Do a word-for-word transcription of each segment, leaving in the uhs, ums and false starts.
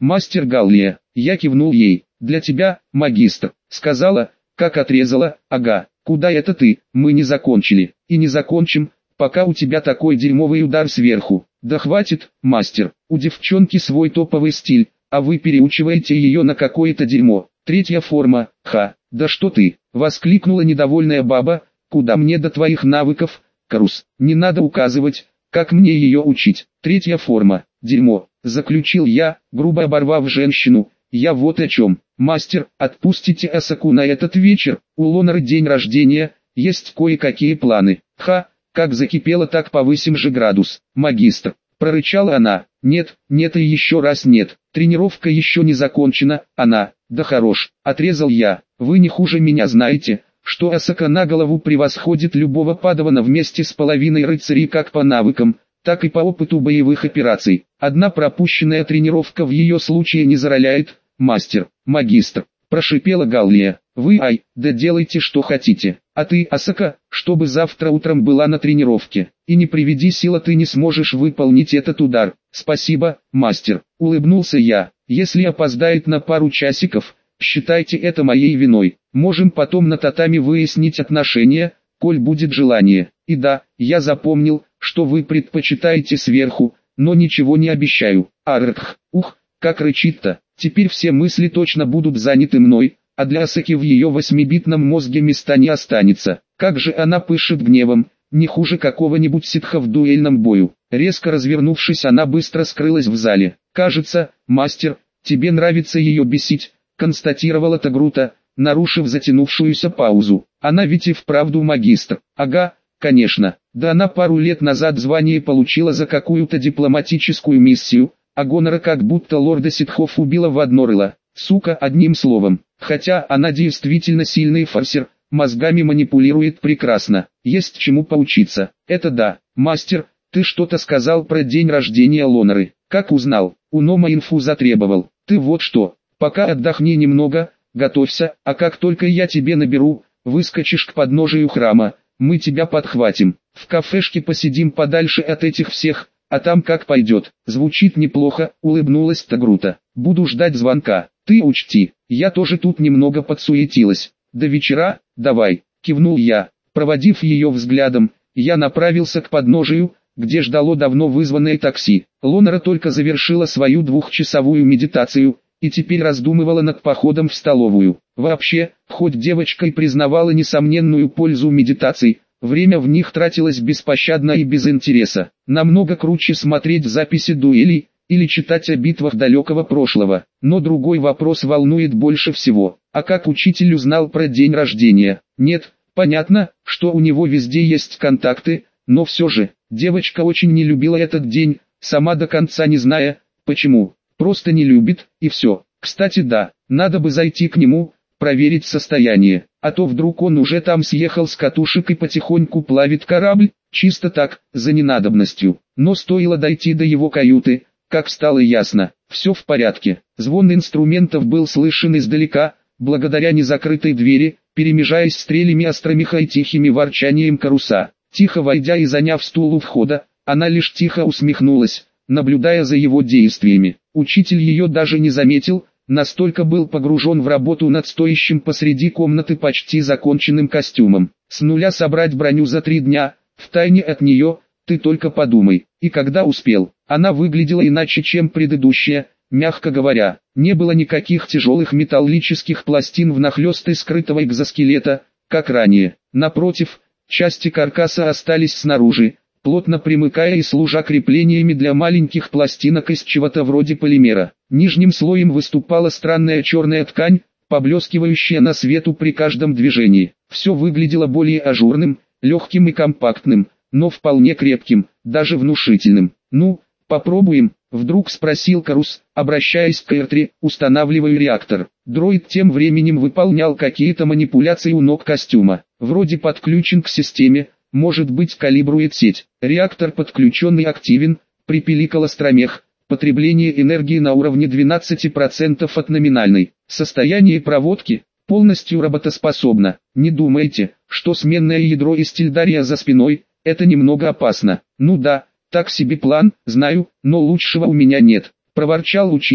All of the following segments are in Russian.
мастер Галлия. Я кивнул ей. Для тебя, магистр. Сказала, как отрезала. Ага, куда это ты? Мы не закончили. И не закончим, пока у тебя такой дерьмовый удар сверху. Да хватит, мастер. У девчонки свой топовый стиль, а вы переучиваете ее на какое-то дерьмо. Третья форма. Ха, да что ты? Воскликнула недовольная баба. Куда мне до твоих навыков? Карус, не надо указывать, как мне ее учить. Третья форма. Дерьмо. Заключил я, грубо оборвав женщину. Я вот о чем. Мастер, отпустите Асаку на этот вечер. У Лонары день рождения, есть кое-какие планы. Ха, как закипело, так повысим же градус. Магистр, прорычала она. Нет, нет и еще раз нет. Тренировка еще не закончена. Она, да хорош. Отрезал я. Вы не хуже меня знаете, что Асака на голову превосходит любого падавана вместе с половиной рыцарей как по навыкам, так и по опыту боевых операций. Одна пропущенная тренировка в ее случае не зароляет. Мастер, магистр, прошипела Галлия. Вы, ай, да делайте что хотите. А ты, Асака, чтобы завтра утром была на тренировке. И не приведи сила, ты не сможешь выполнить этот удар. Спасибо, мастер, улыбнулся я. Если опоздает на пару часиков, считайте это моей виной. Можем потом на татами выяснить отношения, коль будет желание. И да, я запомнил, что вы предпочитаете сверху, но ничего не обещаю. Аррх, ух, как рычит-то. Теперь все мысли точно будут заняты мной, а для Асаки в ее восьмибитном мозге места не останется. Как же она пышет гневом, не хуже какого-нибудь ситха в дуэльном бою. Резко развернувшись, она быстро скрылась в зале. «Кажется, мастер, тебе нравится ее бесить», констатировала Тагрута, нарушив затянувшуюся паузу. «Она ведь и вправду магистр». «Ага, конечно. Да она пару лет назад звание получила за какую-то дипломатическую миссию, а гонора как будто лорда ситхов убила в одно рыло. Сука, одним словом. Хотя она действительно сильный форсер, мозгами манипулирует прекрасно. Есть чему поучиться. Это да. Мастер, ты что-то сказал про день рождения Лонары. Как узнал? У Нома инфу затребовал. Ты вот что, пока отдохни немного, готовься, а как только я тебе наберу, выскочишь к подножию храма, мы тебя подхватим. В кафешке посидим подальше от этих всех, а там как пойдет. Звучит неплохо, улыбнулась Тагрута. Буду ждать звонка. Ты учти, я тоже тут немного подсуетилась. До вечера, давай, кивнул я. Проводив ее взглядом, я направился к подножию, где ждало давно вызванное такси. Лонара только завершила свою двухчасовую медитацию, и теперь раздумывала над походом в столовую. Вообще, хоть девочка и признавала несомненную пользу медитаций, время в них тратилось беспощадно и без интереса. Намного круче смотреть записи дуэлей, или читать о битвах далекого прошлого. Но другой вопрос волнует больше всего. А как учитель узнал про день рождения? Нет, понятно, что у него везде есть контакты, но все же, девочка очень не любила этот день, сама до конца не зная, почему. Просто не любит, и все. Кстати, да, надо бы зайти к нему, проверить состояние, а то вдруг он уже там съехал с катушек и потихоньку плавит корабль, чисто так, за ненадобностью. Но стоило дойти до его каюты, как стало ясно, все в порядке. Звон инструментов был слышен издалека, благодаря незакрытой двери, перемежаясь стрелями остромиха и тихими ворчанием Каруса. Тихо войдя и заняв стул у входа, она лишь тихо усмехнулась, наблюдая за его действиями. Учитель ее даже не заметил, настолько был погружен в работу над стоящим посреди комнаты почти законченным костюмом. С нуля собрать броню за три дня, втайне от нее, ты только подумай. И когда успел, она выглядела иначе, чем предыдущая, мягко говоря. Не было никаких тяжелых металлических пластин внахлёст и скрытого экзоскелета, как ранее. Напротив, части каркаса остались снаружи, плотно примыкая и служа креплениями для маленьких пластинок из чего-то вроде полимера. Нижним слоем выступала странная черная ткань, поблескивающая на свету при каждом движении. Все выглядело более ажурным, легким и компактным, но вполне крепким, даже внушительным. «Ну, попробуем», — вдруг спросил Карус, обращаясь к Эртри, устанавливая реактор. Дроид тем временем выполнял какие-то манипуляции у ног костюма. Вроде подключен к системе, может быть, калибрует сеть. Реактор подключенный активен, припиликал остромех. Потребление энергии на уровне двенадцати процентов от номинальной. Состояние проводки полностью работоспособно. Не думайте, что сменное ядро из Тильдария за спиной — это немного опасно. Ну да, так себе план, знаю, но лучшего у меня нет. Проворчал учитель,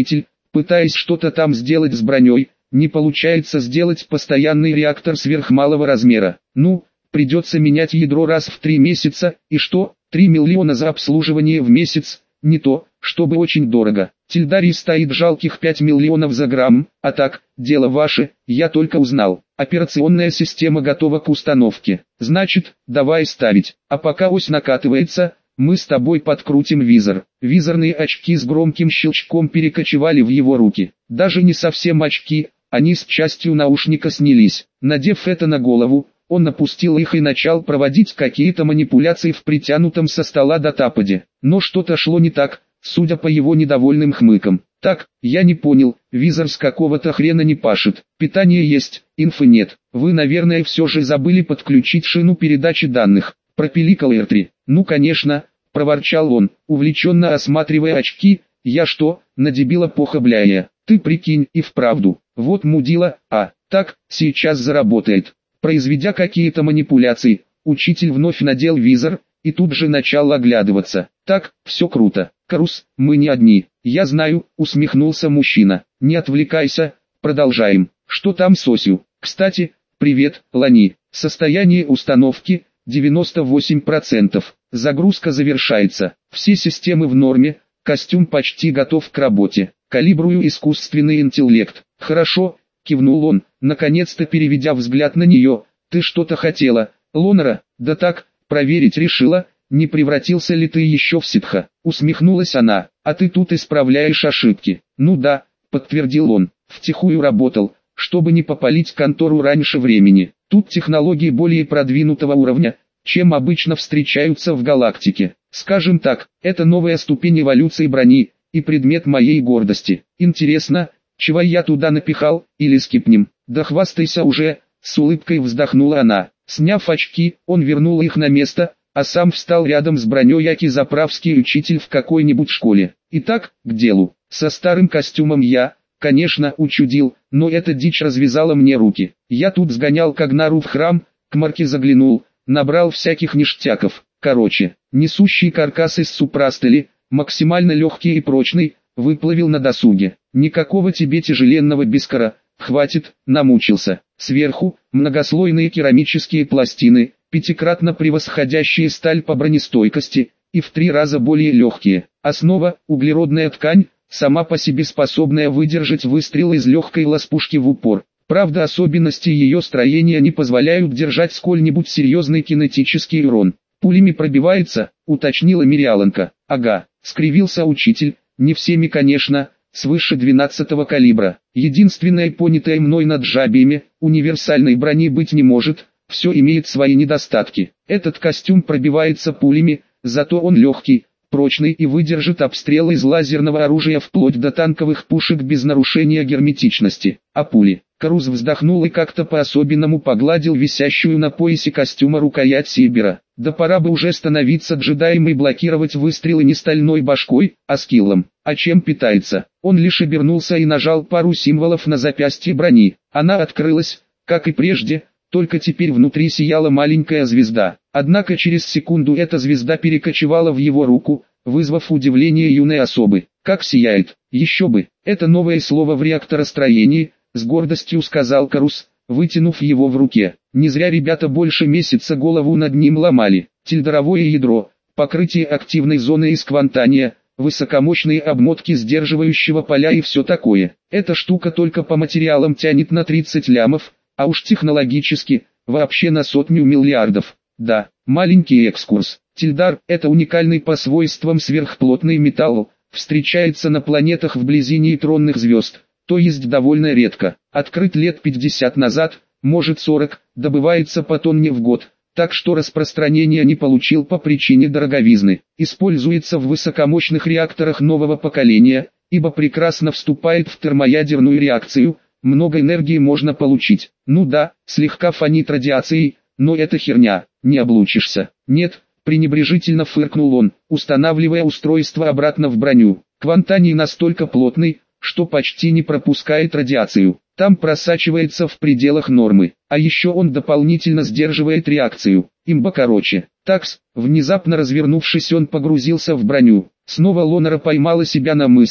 пытаясь что-то там сделать с броней, не получается сделать постоянный реактор сверхмалого размера. Ну, придется менять ядро раз в три месяца, и что, три миллиона за обслуживание в месяц, не то, чтобы очень дорого. Тильдарий стоит жалких пять миллионов за грамм, а так, дело ваше, я только узнал. Операционная система готова к установке. Значит, давай ставить. А пока ось накатывается, мы с тобой подкрутим визор. Визорные очки с громким щелчком перекочевали в его руки. Даже не совсем очки, они с частью наушника снялись. Надев это на голову, он опустил их и начал проводить какие-то манипуляции в притянутом со стола датападе. Но что-то шло не так, судя по его недовольным хмыкам. Так, я не понял, визор с какого-то хрена не пашет. Питание есть, инфы нет. Вы, наверное, все же забыли подключить шину передачи данных. Пропиликал Эртри. Ну конечно, проворчал он, увлеченно осматривая очки. Я что, на дебила похабляя? Ты прикинь, и вправду. Вот мудила, а, так, сейчас заработает. Произведя какие-то манипуляции, учитель вновь надел визор, и тут же начал оглядываться. Так, все круто. Карус, мы не одни. Я знаю, усмехнулся мужчина. Не отвлекайся, продолжаем. Что там с осью? Кстати, привет, Лани. Состояние установки девяносто восемь процентов. Загрузка завершается. Все системы в норме, костюм почти готов к работе. Калибрую искусственный интеллект. Хорошо, кивнул он, наконец-то переведя взгляд на нее. Ты что-то хотела, Лонара? Да так, проверить решила, не превратился ли ты еще в ситха. Усмехнулась она. А ты тут исправляешь ошибки. Ну да, подтвердил он, втихую работал, чтобы не попалить контору раньше времени. Тут технологии более продвинутого уровня, чем обычно встречаются в галактике. Скажем так, это новая ступень эволюции брони, и предмет моей гордости. Интересно, чего я туда напихал, или скипнем? Да хвастайся уже, с улыбкой вздохнула она. Сняв очки, он вернул их на место, а сам встал рядом с броней аки заправский учитель в какой-нибудь школе. Итак, к делу. Со старым костюмом я, конечно, учудил, но эта дичь развязала мне руки. Я тут сгонял к Агнару в храм, к Марке заглянул, набрал всяких ништяков. Короче, несущий каркас из супрастели, максимально легкий и прочный, выплавил на досуге. Никакого тебе тяжеленного бискара, хватит, намучился. Сверху, многослойные керамические пластины, пятикратно превосходящие сталь по бронестойкости, и в три раза более легкие. Основа, углеродная ткань, сама по себе способная выдержать выстрел из легкой ласпушки в упор. Правда, особенности ее строения не позволяют держать сколь-нибудь серьезный кинетический урон. Пулями пробивается, уточнила Мириаланка. Ага, скривился учитель, не всеми, конечно, свыше двенадцатого калибра. Единственное понятое мной над жабиями, универсальной брони быть не может, все имеет свои недостатки. Этот костюм пробивается пулями, зато он легкий, прочный и выдержит обстрел из лазерного оружия вплоть до танковых пушек без нарушения герметичности. А пули? Карус вздохнул и как-то по-особенному погладил висящую на поясе костюма рукоять Сибера. Да пора бы уже становиться джедаем и блокировать выстрелы не стальной башкой, а скиллом. А чем питается? Он лишь обернулся и нажал пару символов на запястье брони. Она открылась, как и прежде, только теперь внутри сияла маленькая звезда. Однако через секунду эта звезда перекочевала в его руку, вызвав удивление юной особы. Как сияет, еще бы, это новое слово в реакторостроении, с гордостью сказал Карус, вытянув его в руке. Не зря ребята больше месяца голову над ним ломали. Тильдаровое ядро, покрытие активной зоны из квантания, высокомощные обмотки сдерживающего поля и все такое. Эта штука только по материалам тянет на тридцать лямов, а уж технологически, вообще на сотню миллиардов. Да, маленький экскурс. Тильдар – это уникальный по свойствам сверхплотный металл, встречается на планетах вблизи нейтронных звезд, то есть довольно редко. Открыт лет пятьдесят назад, может сорок, добывается по тонне в год, так что распространения не получил по причине дороговизны. Используется в высокомощных реакторах нового поколения, ибо прекрасно вступает в термоядерную реакцию, много энергии можно получить. Ну да, слегка фонит радиацией, но это херня, не облучишься. Нет, пренебрежительно фыркнул он, устанавливая устройство обратно в броню. Квантаний настолько плотный, что почти не пропускает радиацию. Там просачивается в пределах нормы, а еще он дополнительно сдерживает реакцию. Имба короче. Такс, внезапно развернувшись, он погрузился в броню. Снова Лонара поймала себя на мысли,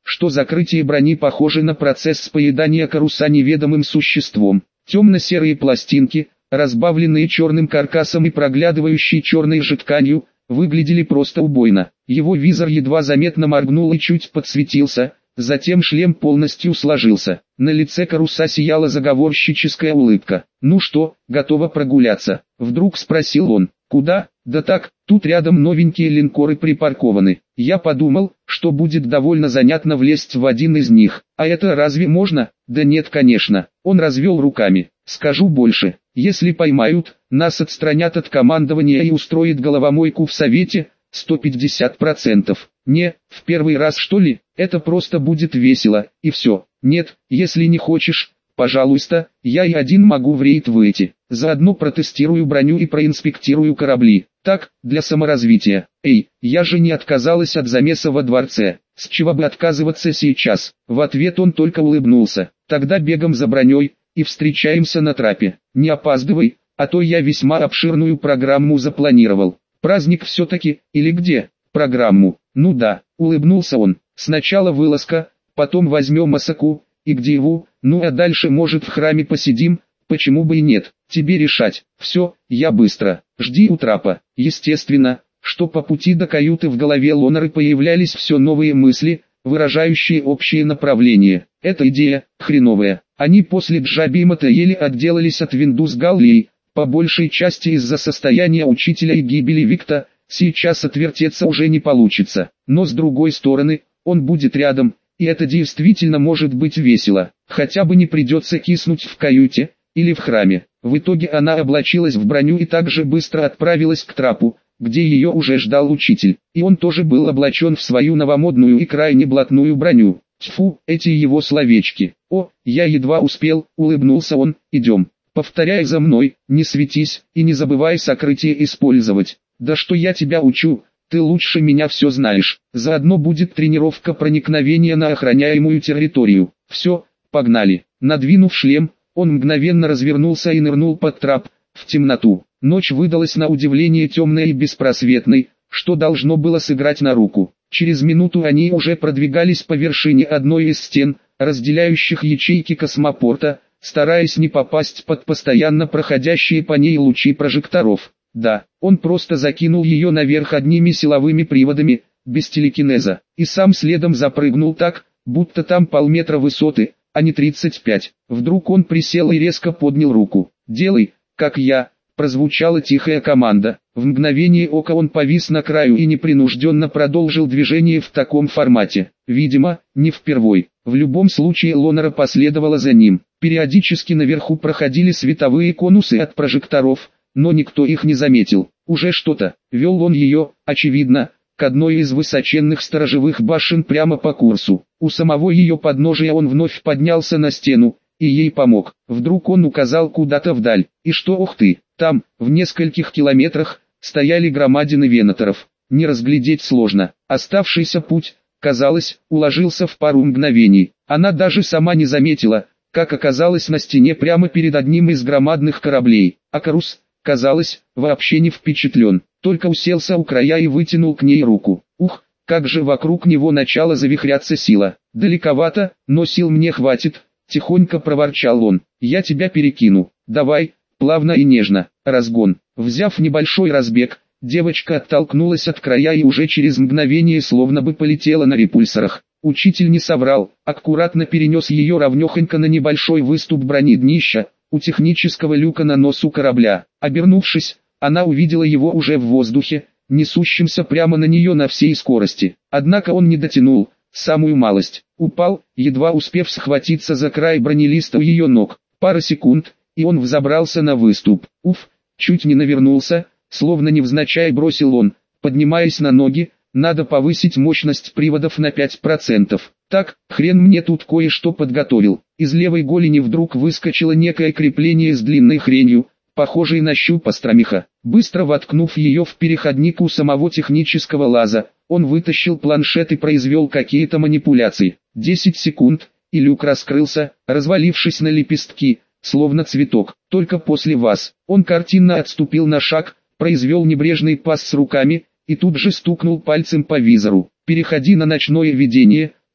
что закрытие брони похоже на процесс поедания каруса неведомым существом. Темно-серые пластинки, разбавленные черным каркасом и проглядывающие черной же тканью, выглядели просто убойно. Его визор едва заметно моргнул и чуть подсветился, затем шлем полностью сложился. На лице каруса сияла заговорщическая улыбка. «Ну что, готова прогуляться?» — вдруг спросил он. «Куда?» «Да так, тут рядом новенькие линкоры припаркованы. Я подумал, что будет довольно занятно влезть в один из них. А это разве можно?» «Да нет, конечно». Он развел руками. «Скажу больше. Если поймают, нас отстранят от командования и устроят головомойку в совете, сто пятьдесят процентов. Не, в первый раз что ли? Это просто будет весело, и все. Нет, если не хочешь, пожалуйста, я и один могу в рейд выйти. Заодно протестирую броню и проинспектирую корабли. Так, для саморазвития. Эй, я же не отказалась от замеса во дворце. С чего бы отказываться сейчас?» В ответ он только улыбнулся. «Тогда бегом за броней, и встречаемся на трапе. Не опаздывай, а то я весьма обширную программу запланировал». «Праздник все-таки, или где?» «Программу. Ну да», улыбнулся он. «Сначала вылазка, потом возьмем Асаку, и где его, ну а дальше может в храме посидим, почему бы и нет, тебе решать. Все, я быстро, жди у трапа». Естественно, что по пути до каюты в голове Лонары появлялись все новые мысли, выражающие общее направление. Эта идея, хреновая. Они после Джабимота еле отделались от Виндус Галлии, по большей части из-за состояния учителя и гибели Викта. Сейчас отвертеться уже не получится, но с другой стороны, он будет рядом, и это действительно может быть весело. Хотя бы не придется киснуть в каюте, или в храме. В итоге она облачилась в броню и также быстро отправилась к трапу, где ее уже ждал учитель, и он тоже был облачен в свою новомодную и крайне блатную броню. Тьфу, эти его словечки. «О, я едва успел», улыбнулся он, «идем. Повторяй за мной, не светись, и не забывай сокрытие использовать». «Да что я тебя учу, ты лучше меня все знаешь. Заодно будет тренировка проникновения на охраняемую территорию. Все, погнали». Надвинув шлем, он мгновенно развернулся и нырнул под трап, в темноту. Ночь выдалась на удивление темной и беспросветной, что должно было сыграть на руку. Через минуту они уже продвигались по вершине одной из стен, разделяющих ячейки космопорта, стараясь не попасть под постоянно проходящие по ней лучи прожекторов. Да, он просто закинул ее наверх одними силовыми приводами, без телекинеза, и сам следом запрыгнул так, будто там полметра высоты, а не тридцать пять. Вдруг он присел и резко поднял руку. «Делай, как я», прозвучала тихая команда. В мгновение ока он повис на краю и непринужденно продолжил движение в таком формате. Видимо, не впервой. В любом случае Лонара последовала за ним. Периодически наверху проходили световые конусы от прожекторов, но никто их не заметил. Уже что-то, вел он ее, очевидно, к одной из высоченных сторожевых башен прямо по курсу. У самого ее подножия он вновь поднялся на стену, и ей помог. Вдруг он указал куда-то вдаль, и что, ох ты, там, в нескольких километрах, стояли громадины венаторов. Не разглядеть сложно. Оставшийся путь, казалось, уложился в пару мгновений. Она даже сама не заметила, как оказалась на стене прямо перед одним из громадных кораблей. А Карус, казалось, вообще не впечатлен, только уселся у края и вытянул к ней руку. Ух, как же вокруг него начала завихряться сила. «Далековато, но сил мне хватит», — тихонько проворчал он. «Я тебя перекину. Давай, плавно и нежно». Разгон. Взяв небольшой разбег, девочка оттолкнулась от края и уже через мгновение словно бы полетела на репульсорах. Учитель не соврал, аккуратно перенес ее ровнехонько на небольшой выступ брони днища, у технического люка на носу корабля. Обернувшись, она увидела его уже в воздухе, несущимся прямо на нее на всей скорости. Однако он не дотянул, самую малость. Упал, едва успев схватиться за край бронелиста у ее ног. Пара секунд, и он взобрался на выступ. Уф, чуть не навернулся, словно невзначай бросил он, поднимаясь на ноги. Надо повысить мощность приводов на пять процентов. Так, хрен мне тут кое-что подготовил. Из левой голени вдруг выскочило некое крепление с длинной хренью, похожей на щуп остромеха. Быстро воткнув ее в переходник у самого технического лаза, он вытащил планшет и произвел какие-то манипуляции. десять секунд, и люк раскрылся, развалившись на лепестки, словно цветок. Только после вас. Он картинно отступил на шаг, произвел небрежный пас с руками, и тут же стукнул пальцем по визору. «Переходи на ночное видение»,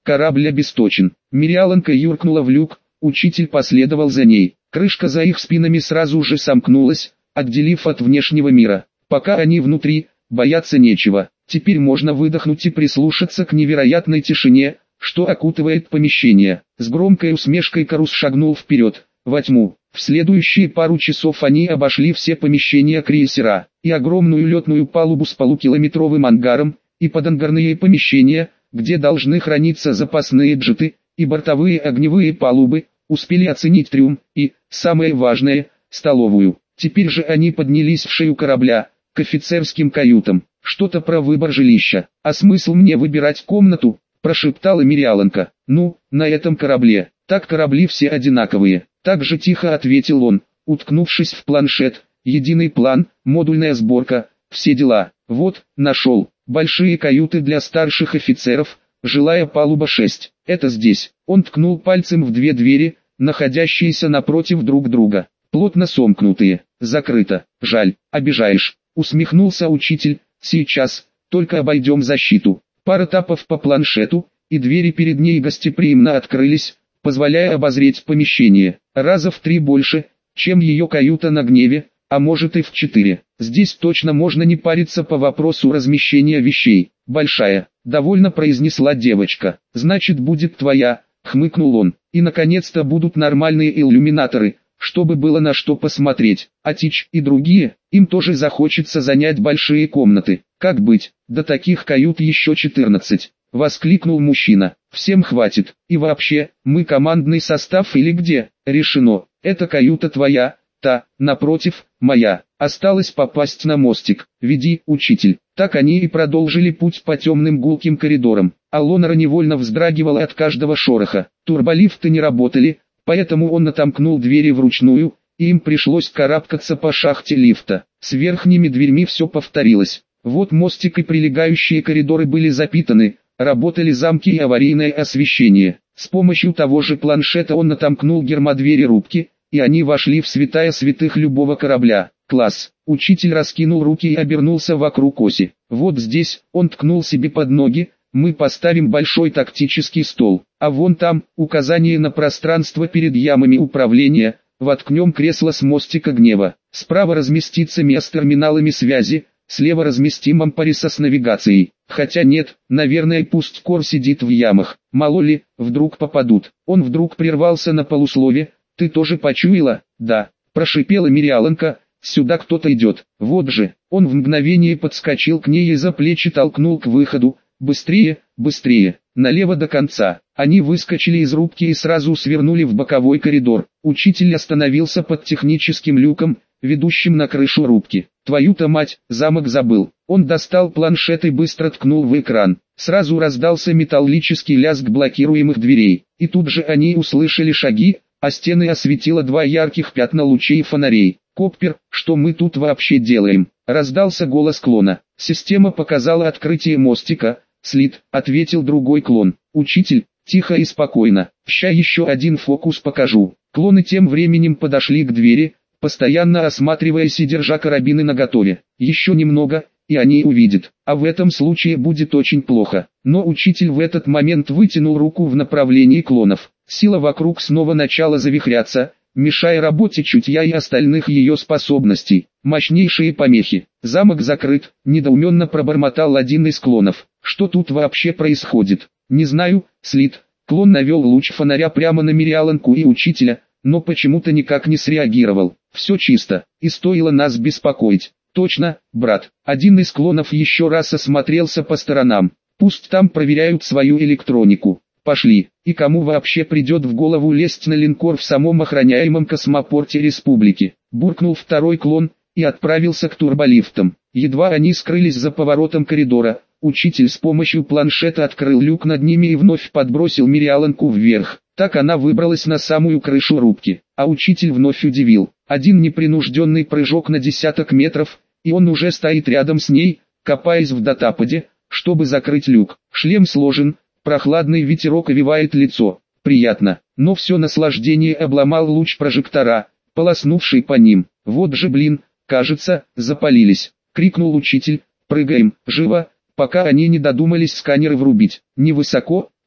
корабль обесточен. Мириаланка юркнула в люк, учитель последовал за ней. Крышка за их спинами сразу же сомкнулась, отделив от внешнего мира. Пока они внутри, бояться нечего. Теперь можно выдохнуть и прислушаться к невероятной тишине, что окутывает помещение. С громкой усмешкой Карус шагнул вперед, во тьму. В следующие пару часов они обошли все помещения крейсера, и огромную летную палубу с полукилометровым ангаром, и подангарные помещения, где должны храниться запасные джеты, и бортовые огневые палубы, успели оценить трюм, и, самое важное, столовую. Теперь же они поднялись в шею корабля, к офицерским каютам. Что-то про выбор жилища. А смысл мне выбирать комнату? Прошептала Мириаланка. Ну, на этом корабле. Так корабли все одинаковые. Так же тихо ответил он, уткнувшись в планшет. Единый план, модульная сборка, все дела. Вот, нашел. Большие каюты для старших офицеров, жилая палуба шесть. Это здесь. Он ткнул пальцем в две двери, находящиеся напротив друг друга. Плотно сомкнутые. Закрыто. Жаль, обижаешь. Усмехнулся учитель. Сейчас, только обойдем защиту. Пара тапов по планшету, и двери перед ней гостеприимно открылись, позволяя обозреть помещение. Раза в три больше, чем ее каюта на Гневе, а может и в четыре. Здесь точно можно не париться по вопросу размещения вещей. Большая, довольно произнесла девочка. Значит, будет твоя, хмыкнул он. И наконец-то будут нормальные иллюминаторы, чтобы было на что посмотреть. А Тич и другие, им тоже захочется занять большие комнаты. Как быть? До таких кают еще четырнадцать. Воскликнул мужчина. Всем хватит. И вообще, мы командный состав или где? Решено. Эта каюта твоя, та, напротив, моя. Осталось попасть на мостик. Веди, учитель. Так они и продолжили путь по темным гулким коридорам. Алонара невольно вздрагивала от каждого шороха. Турболифты не работали, поэтому он отомкнул двери вручную, и им пришлось карабкаться по шахте лифта. С верхними дверьми все повторилось. Вот мостик и прилегающие коридоры были запитаны, работали замки и аварийное освещение. С помощью того же планшета он отомкнул гермодвери рубки, и они вошли в святая святых любого корабля. Класс. Учитель раскинул руки и обернулся вокруг оси. Вот здесь, он ткнул себе под ноги, мы поставим большой тактический стол, а вон там, указание на пространство перед ямами управления, воткнем кресло с мостика Гнева. Справа разместится место с терминалами связи, слева разместим ампариса с навигацией. Хотя нет, наверное, пусть Кор сидит в ямах, мало ли, вдруг попадут. Он вдруг прервался на полуслове. Ты тоже почуяла? Да, прошипела Мириаланка. Сюда кто-то идет. Вот же. Он в мгновение подскочил к ней и за плечи толкнул к выходу. Быстрее, быстрее, налево до конца. Они выскочили из рубки и сразу свернули в боковой коридор. Учитель остановился под техническим люком, ведущим на крышу рубки. Твою-то мать, замок забыл. Он достал планшет и быстро ткнул в экран. Сразу раздался металлический лязг блокируемых дверей. И тут же они услышали шаги, а стены осветило два ярких пятна лучей фонарей. «Коппер, что мы тут вообще делаем?» Раздался голос клона. Система показала открытие мостика. «Слит», — ответил другой клон. «Учитель, тихо и спокойно. Ща еще один фокус покажу». Клоны тем временем подошли к двери, постоянно осматриваясь и держа карабины наготове. Еще немного, и они увидят. А в этом случае будет очень плохо. Но учитель в этот момент вытянул руку в направлении клонов. Сила вокруг снова начала завихряться, мешая работе чутья и остальных ее способностей. Мощнейшие помехи. Замок закрыт, недоуменно пробормотал один из клонов. Что тут вообще происходит? Не знаю, Слит. Клон навел луч фонаря прямо на Мириаланку и учителя, но почему-то никак не среагировал. Все чисто, и стоило нас беспокоить. Точно, брат. Один из клонов еще раз осмотрелся по сторонам. Пусть там проверяют свою электронику. Пошли. И кому вообще придет в голову лезть на линкор в самом охраняемом космопорте республики? Буркнул второй клон и отправился к турболифтам. Едва они скрылись за поворотом коридора, учитель с помощью планшета открыл люк над ними и вновь подбросил Мириаланку вверх. Так она выбралась на самую крышу рубки, а учитель вновь удивил. Один непринужденный прыжок на десяток метров, и он уже стоит рядом с ней, копаясь в датападе, чтобы закрыть люк. Шлем сложен, прохладный ветерок овивает лицо. Приятно, но все наслаждение обломал луч прожектора, полоснувший по ним. Вот же блин, кажется, запалились. Крикнул учитель, прыгаем, живо, пока они не додумались сканеры врубить. Невысоко,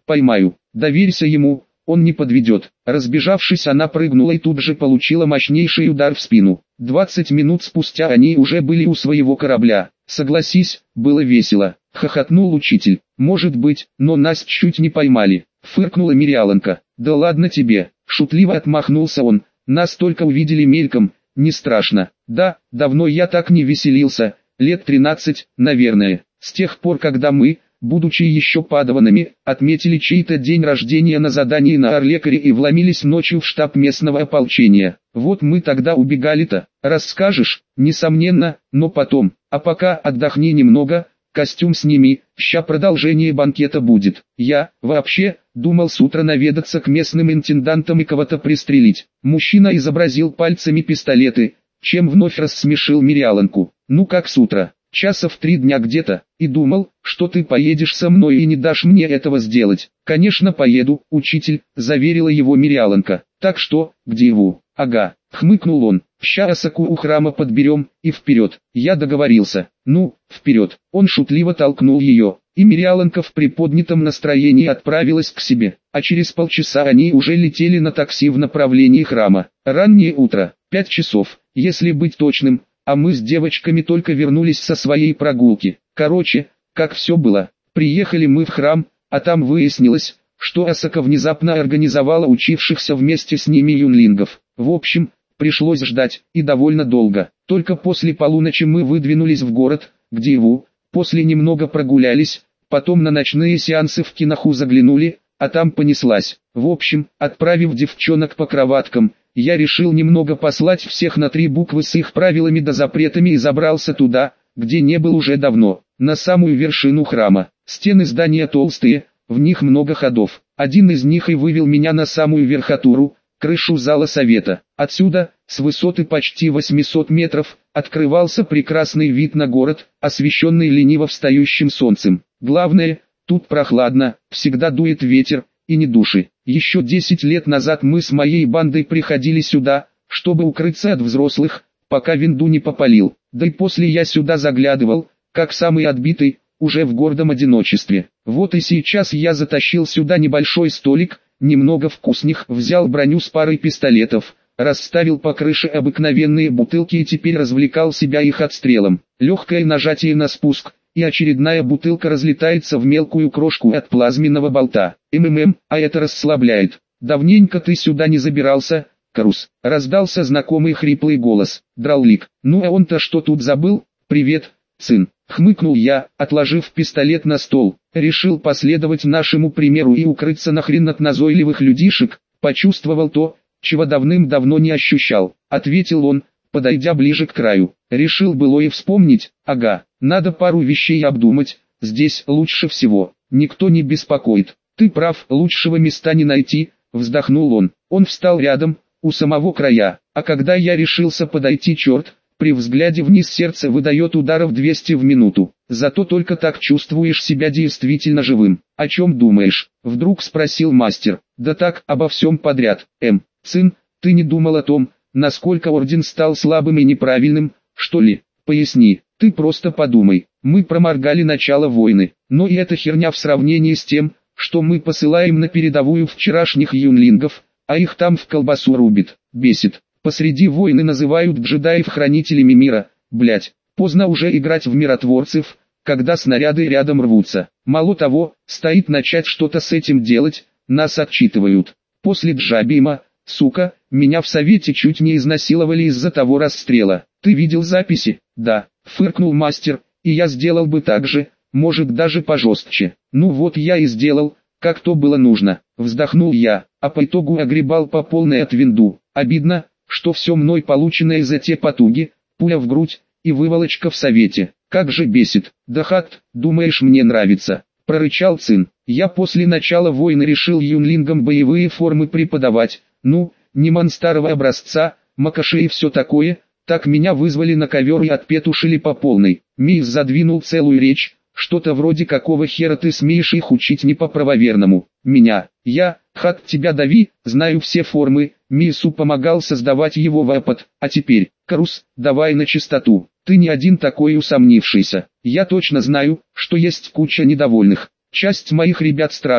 поймаю. Доверься ему, он не подведет. Разбежавшись, она прыгнула и тут же получила мощнейший удар в спину. Двадцать минут спустя они уже были у своего корабля. Согласись, было весело. Хохотнул учитель. Может быть, но нас чуть не поймали. Фыркнула Мириаланка. Да ладно тебе. Шутливо отмахнулся он. Нас только увидели мельком. Не страшно. Да, давно я так не веселился. Лет тринадцать, наверное. С тех пор, когда мы, будучи еще падаванами, отметили чей-то день рождения на задании на Орлекаре и вломились ночью в штаб местного ополчения. Вот мы тогда убегали-то. Расскажешь? Несомненно, но потом. А пока отдохни немного, костюм сними, ща продолжение банкета будет. Я, вообще, думал с утра наведаться к местным интендантам и кого-то пристрелить. Мужчина изобразил пальцами пистолеты, чем вновь рассмешил Мириаланку. Ну как с утра? Часа в три дня где-то, и думал, что ты поедешь со мной и не дашь мне этого сделать. Конечно поеду, учитель, заверила его Мириаланка. Так что, где его? Ага, хмыкнул он. Ща Асаку у храма подберем, и вперед. Я договорился. Ну, вперед. Он шутливо толкнул ее, и Мириаланка в приподнятом настроении отправилась к себе. А через полчаса они уже летели на такси в направлении храма. Раннее утро, пять часов, если быть точным. А мы с девочками только вернулись со своей прогулки. Короче, как все было. Приехали мы в храм, а там выяснилось, что Асака внезапно организовала учившихся вместе с ними юнлингов. В общем, пришлось ждать, и довольно долго. Только после полуночи мы выдвинулись в город, где его, после немного прогулялись, потом на ночные сеансы в киноху заглянули, а там понеслась. В общем, отправив девчонок по кроваткам, я решил немного послать всех на три буквы с их правилами да запретами и забрался туда, где не был уже давно, на самую вершину храма. Стены здания толстые, в них много ходов. Один из них и вывел меня на самую верхотуру, крышу зала совета. Отсюда, с высоты почти восьмисот метров, открывался прекрасный вид на город, освещенный лениво встающим солнцем. Главное, тут прохладно, всегда дует ветер, и ни души. Еще десять лет назад мы с моей бандой приходили сюда, чтобы укрыться от взрослых, пока винду не попалил. Да и после я сюда заглядывал, как самый отбитый, уже в гордом одиночестве. Вот и сейчас я затащил сюда небольшой столик, немного вкусных, взял броню с парой пистолетов, расставил по крыше обыкновенные бутылки и теперь развлекал себя их отстрелом. Легкое нажатие на спуск, и очередная бутылка разлетается в мелкую крошку от плазменного болта. МММ, а это расслабляет. Давненько ты сюда не забирался, Карус. Раздался знакомый хриплый голос. Драулик. Ну а он-то что тут забыл? Привет, сын. Хмыкнул я, отложив пистолет на стол. Решил последовать нашему примеру и укрыться нахрен от назойливых людишек. Почувствовал то, чего давным-давно не ощущал. Ответил он, подойдя ближе к краю. Решил былое вспомнить, ага, надо пару вещей обдумать, здесь лучше всего, никто не беспокоит. Ты прав, лучшего места не найти, вздохнул он. Он встал рядом, у самого края, а когда я решился подойти, черт, при взгляде вниз сердце выдает ударов двести в минуту. Зато только так чувствуешь себя действительно живым. О чем думаешь? Вдруг спросил мастер. Да так, обо всем подряд. М. Сын, ты не думал о том, насколько орден стал слабым и неправильным, что ли? Поясни, ты просто подумай. Мы проморгали начало войны, но и эта херня в сравнении с тем, что мы посылаем на передовую вчерашних юнлингов, а их там в колбасу рубит, бесит. Посреди войны называют джедаев хранителями мира, блять. Поздно уже играть в миротворцев, когда снаряды рядом рвутся. Мало того, стоит начать что-то с этим делать, нас отчитывают. После Джабима, сука, меня в совете чуть не изнасиловали из-за того расстрела. Ты видел записи? Да, фыркнул мастер, и я сделал бы так же, может даже пожестче. Ну вот я и сделал, как то было нужно. Вздохнул я, а по итогу огребал по полной от винду. Обидно, что все мной полученное за те потуги, пуля в грудь и выволочка в совете. Как же бесит. Да хат, думаешь, мне нравится? Прорычал Цин. Я после начала войны решил юнлингам боевые формы преподавать. Ну, не монстарого образца, макаши и все такое. Так меня вызвали на ковер и отпетушили по полной. Мисс задвинул целую речь. Что-то вроде какого хера ты смеешь их учить не по правоверному. Меня, я, хат тебя дави, знаю все формы. Мису помогал создавать его вапот, а теперь, Карус, давай на чистоту. Ты не один такой усомнившийся. Я точно знаю, что есть куча недовольных. Часть моих ребят-стражей,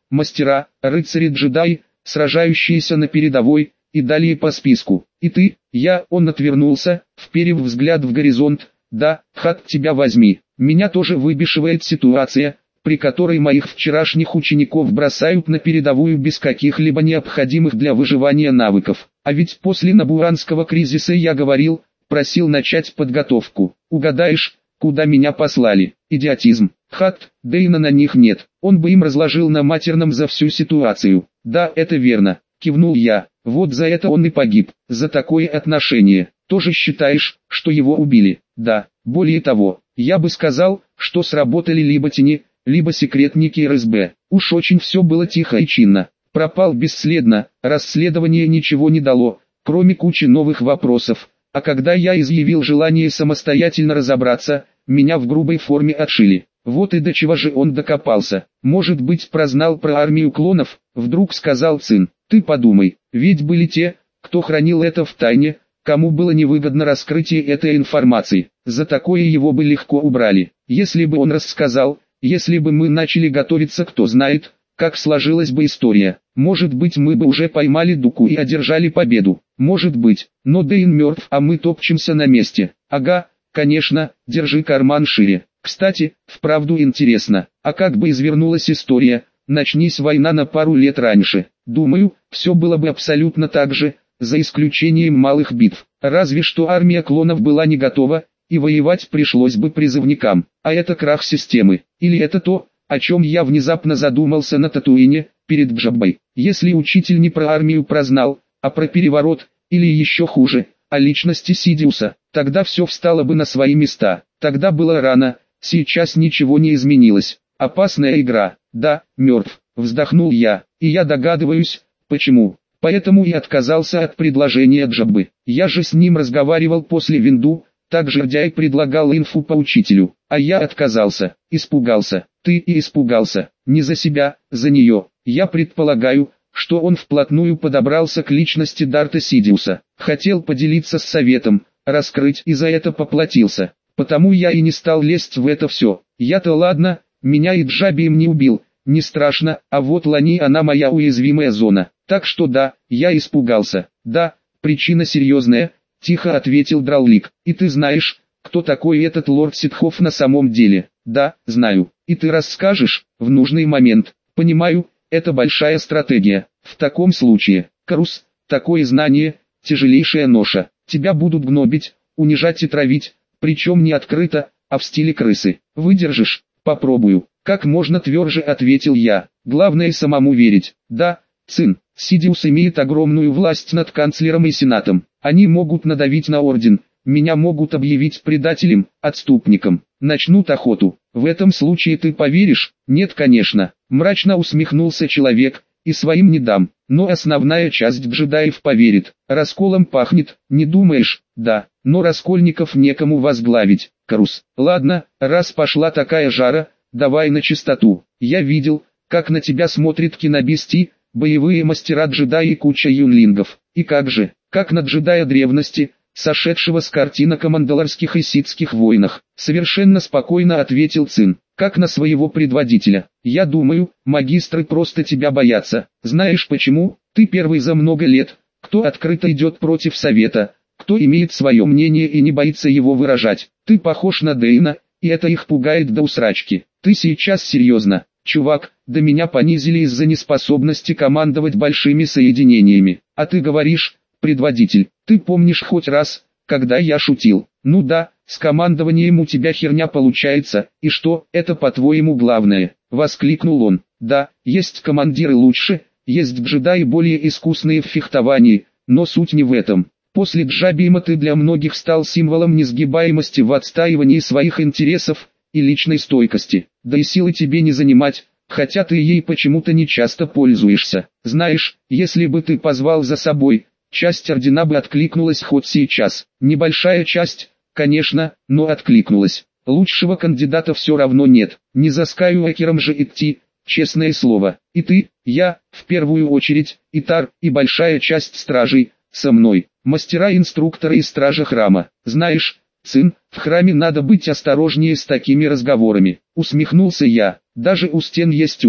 мастера, рыцари-джедаи, сражающиеся на передовой, и далее по списку. И ты, я, он отвернулся, вперев взгляд в горизонт. Да, хат тебя возьми, меня тоже выбешивает ситуация, при которой моих вчерашних учеников бросают на передовую без каких-либо необходимых для выживания навыков. А ведь после Набуранского кризиса я говорил, просил начать подготовку. Угадаешь, куда меня послали? Идиотизм. Хат, Дейна на них нет, он бы им разложил на матерном за всю ситуацию. Да, это верно, кивнул я. Вот за это он и погиб, за такое отношение. Тоже считаешь, что его убили? Да, более того, я бы сказал, что сработали либо тени, либо секретники эр эс бэ. Уж очень все было тихо и чинно. Пропал бесследно, расследование ничего не дало, кроме кучи новых вопросов. А когда я изъявил желание самостоятельно разобраться, меня в грубой форме отшили. Вот и до чего же он докопался. Может быть, прознал про армию клонов, вдруг сказал Цин. Ты подумай, ведь были те, кто хранил это в тайне, кому было невыгодно раскрытие этой информации. За такое его бы легко убрали. Если бы он рассказал, если бы мы начали готовиться, кто знает, как сложилась бы история. Может быть, мы бы уже поймали Дуку и одержали победу. Может быть, но Дейн мертв, а мы топчемся на месте. Ага, конечно, держи карман шире. Кстати, вправду интересно, а как бы извернулась история, начнись война на пару лет раньше. Думаю, все было бы абсолютно так же, за исключением малых битв. Разве что армия клонов была не готова, и воевать пришлось бы призывникам. А это крах системы. Или это то, о чем я внезапно задумался на Татуине, перед Джаббой. Если учитель не про армию прознал, а про переворот, или еще хуже, о личности Сидиуса, тогда все встало бы на свои места. Тогда было рано, сейчас ничего не изменилось. Опасная игра. Да, мертв, вздохнул я, и я догадываюсь, почему. Поэтому и отказался от предложения Джаббы. Я же с ним разговаривал после Винду, так жердяй предлагал инфу по учителю, а я отказался, испугался. Ты и испугался, не за себя, за нее. Я предполагаю, что он вплотную подобрался к личности Дарта Сидиуса, хотел поделиться с советом, раскрыть и за это поплатился. Потому я и не стал лезть в это все. Я-то ладно, меня и Джаби им не убил, не страшно, а вот Лани она моя уязвимая зона. Так что да, я испугался. Да, причина серьезная, тихо ответил Драулик. И ты знаешь, кто такой этот лорд Ситхов на самом деле? Да, знаю. И ты расскажешь, в нужный момент. Понимаю, это большая стратегия. В таком случае, Карус, такое знание, тяжелейшая ноша. Тебя будут гнобить, унижать и травить, причем не открыто, а в стиле крысы. Выдержишь? Попробую. Как можно тверже ответил я. Главное самому верить. Да, Цин, Сидиус имеет огромную власть над канцлером и сенатом. Они могут надавить на орден, меня могут объявить предателем, отступником. Начнут охоту. В этом случае ты поверишь? Нет, конечно. Мрачно усмехнулся человек, и своим не дам. Но основная часть джедаев поверит. Расколом пахнет, не думаешь? Да, но раскольников некому возглавить. Карус. Ладно, раз пошла такая жара, давай на чистоту. Я видел, как на тебя смотрит Кинобисти, боевые мастера джедаи и куча юнлингов. И как же, как на джедая древности, сошедшего с картинок о мандалорских и ситских войнах. Совершенно спокойно ответил Цин, как на своего предводителя. Я думаю, магистры просто тебя боятся. Знаешь почему? Ты первый за много лет, кто открыто идет против совета, кто имеет свое мнение и не боится его выражать. Ты похож на Дейна, и это их пугает до усрачки. Ты сейчас серьезно? Чувак, да меня понизили из-за неспособности командовать большими соединениями. А ты говоришь, предводитель, ты помнишь хоть раз, когда я шутил? Ну да, с командованием у тебя херня получается, и что, это по-твоему главное? Воскликнул он. Да, есть командиры лучше, есть джедаи более искусные в фехтовании, но суть не в этом. После Джабима ты для многих стал символом несгибаемости в отстаивании своих интересов и личной стойкости. Да и силы тебе не занимать, хотя ты ей почему-то не часто пользуешься. Знаешь, если бы ты позвал за собой, часть ордена бы откликнулась хоть сейчас. Небольшая часть, конечно, но откликнулась. Лучшего кандидата все равно нет. Не за Скайуокером же идти, честное слово. И ты, я, в первую очередь, и Тар, и большая часть стражей, со мной. Мастера-инструкторы и стража храма. Знаешь, Цин, в храме надо быть осторожнее с такими разговорами. Усмехнулся я. Даже у стен есть уши.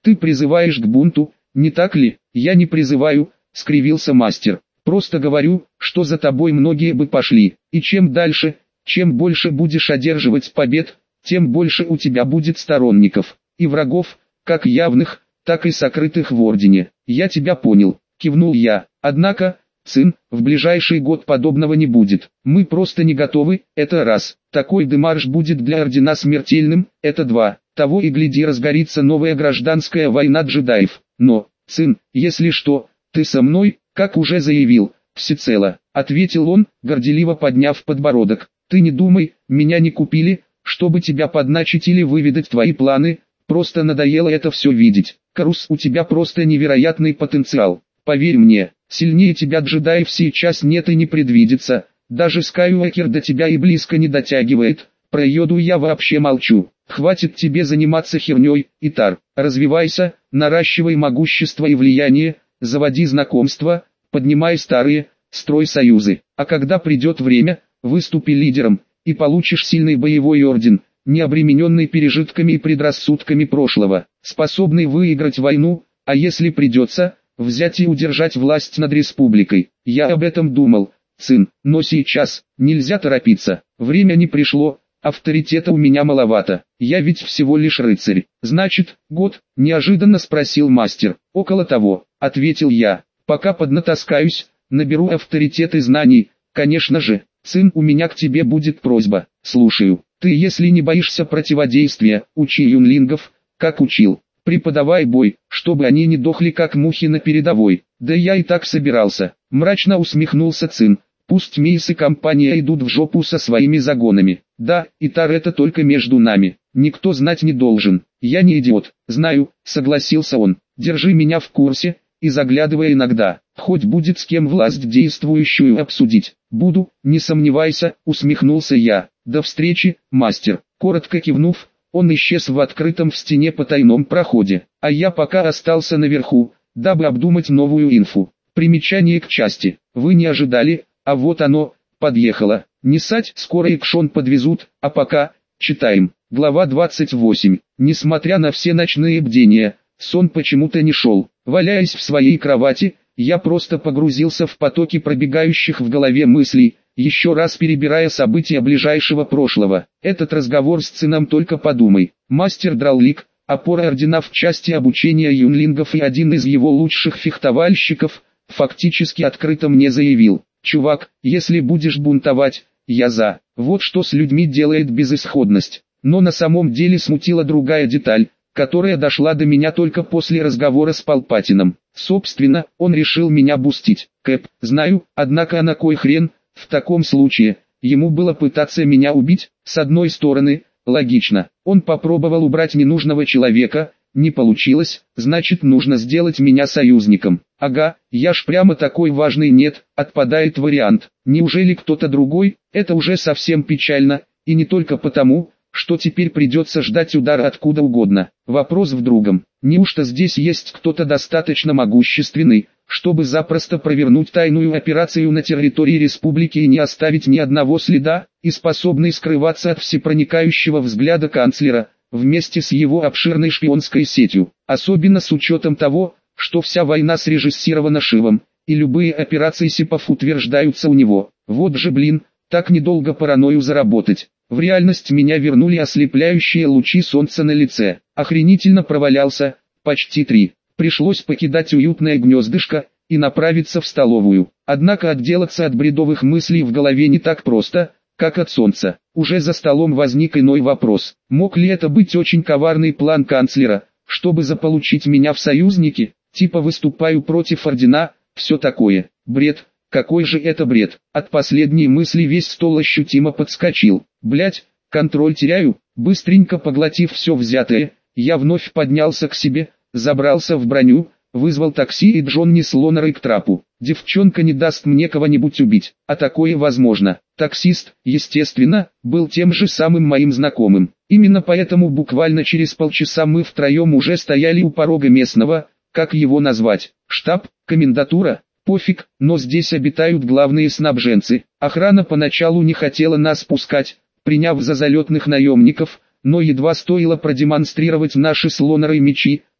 Ты призываешь к бунту, не так ли? Я не призываю, скривился мастер. Просто говорю, что за тобой многие бы пошли, и чем дальше, чем больше будешь одерживать побед, тем больше у тебя будет сторонников, и врагов, как явных, так и сокрытых в ордене. Я тебя понял, кивнул я. Однако, сын, в ближайший год подобного не будет. Мы просто не готовы, это раз. Такой демарш будет для ордена смертельным, это два. Того и гляди разгорится новая гражданская война джедаев. Но, сын, если что, ты со мной, как уже заявил, всецело, ответил он, горделиво подняв подбородок. Ты не думай, меня не купили, чтобы тебя подначить или выведать твои планы, просто надоело это все видеть. Карус, у тебя просто невероятный потенциал. Поверь мне, сильнее тебя джедаев сейчас нет и не предвидится, даже Скайуокер до тебя и близко не дотягивает, про Йоду я вообще молчу. Хватит тебе заниматься херней, Итар, развивайся, наращивай могущество и влияние, заводи знакомства, поднимай старые, строй союзы, а когда придет время, выступи лидером, и получишь сильный боевой орден, не обремененный пережитками и предрассудками прошлого, способный выиграть войну, а если придется, взять и удержать власть над республикой. Я об этом думал, сын, но сейчас, нельзя торопиться, время не пришло, авторитета у меня маловато, я ведь всего лишь рыцарь. Значит, год, неожиданно спросил мастер. Около того, ответил я, пока поднатаскаюсь, наберу авторитет и знаний, конечно же. Сын, у меня к тебе будет просьба. Слушаю. Ты, если не боишься противодействия, учи юнлингов, как учил. Преподавай бой, чтобы они не дохли как мухи на передовой. Да я и так собирался. Мрачно усмехнулся Цин. Пусть Мейс и компания идут в жопу со своими загонами. Да, Итар, это только между нами. Никто знать не должен. Я не идиот. Знаю, согласился он. Держи меня в курсе, и заглядывай иногда. Хоть будет с кем власть действующую обсудить. Буду, не сомневайся, усмехнулся я. До встречи, мастер. Коротко кивнув, он исчез в открытом в стене потайном проходе. А я пока остался наверху, дабы обдумать новую инфу. Примечание к части. Вы не ожидали, а вот оно, подъехало. Не ссать, скоро Икшон подвезут, а пока, читаем. Глава двадцать восемь. Несмотря на все ночные бдения, сон почему-то не шел. Валяясь в своей кровати, я просто погрузился в потоки пробегающих в голове мыслей, еще раз перебирая события ближайшего прошлого. Этот разговор с Цином, только подумай. Мастер Драулик, опора ордена в части обучения юнлингов и один из его лучших фехтовальщиков, фактически открыто мне заявил: «Чувак, если будешь бунтовать, я за». Вот что с людьми делает безысходность. Но на самом деле смутила другая деталь, которая дошла до меня только после разговора с Палпатином. Собственно, он решил меня бустить. Кэп, знаю, однако а на кой хрен, в таком случае, ему было пытаться меня убить? С одной стороны, логично, он попробовал убрать ненужного человека, не получилось, значит нужно сделать меня союзником. Ага, я ж прямо такой важный, нет, отпадает вариант. Неужели кто-то другой? Это уже совсем печально, и не только потому, что теперь придется ждать удара откуда угодно. Вопрос в другом. Неужто здесь есть кто-то достаточно могущественный, чтобы запросто провернуть тайную операцию на территории республики и не оставить ни одного следа, и способный скрываться от всепроникающего взгляда канцлера, вместе с его обширной шпионской сетью, особенно с учетом того, что вся война срежиссирована Шивом, и любые операции Сипов утверждаются у него. Вот же блин, так недолго паранойю заработать. В реальность меня вернули ослепляющие лучи солнца на лице. Охренительно провалялся, почти три. Пришлось покидать уютное гнездышко и направиться в столовую. Однако отделаться от бредовых мыслей в голове не так просто, как от солнца. Уже за столом возник иной вопрос. Мог ли это быть очень коварный план канцлера, чтобы заполучить меня в союзники? Типа выступаю против ордена, все такое. Бред. Какой же это бред? От последней мысли весь стол ощутимо подскочил. Блять, контроль теряю. Быстренько поглотив все взятое, я вновь поднялся к себе, забрался в броню, вызвал такси и Джон несло норой к трапу. Девчонка не даст мне кого-нибудь убить, а такое возможно. Таксист, естественно, был тем же самым моим знакомым. Именно поэтому буквально через полчаса мы втроем уже стояли у порога местного, как его назвать, штаб, комендатура? Пофиг, но здесь обитают главные снабженцы. Охрана поначалу не хотела нас пускать, приняв за залетных наемников, но едва стоило продемонстрировать наши с Лонорой мечи,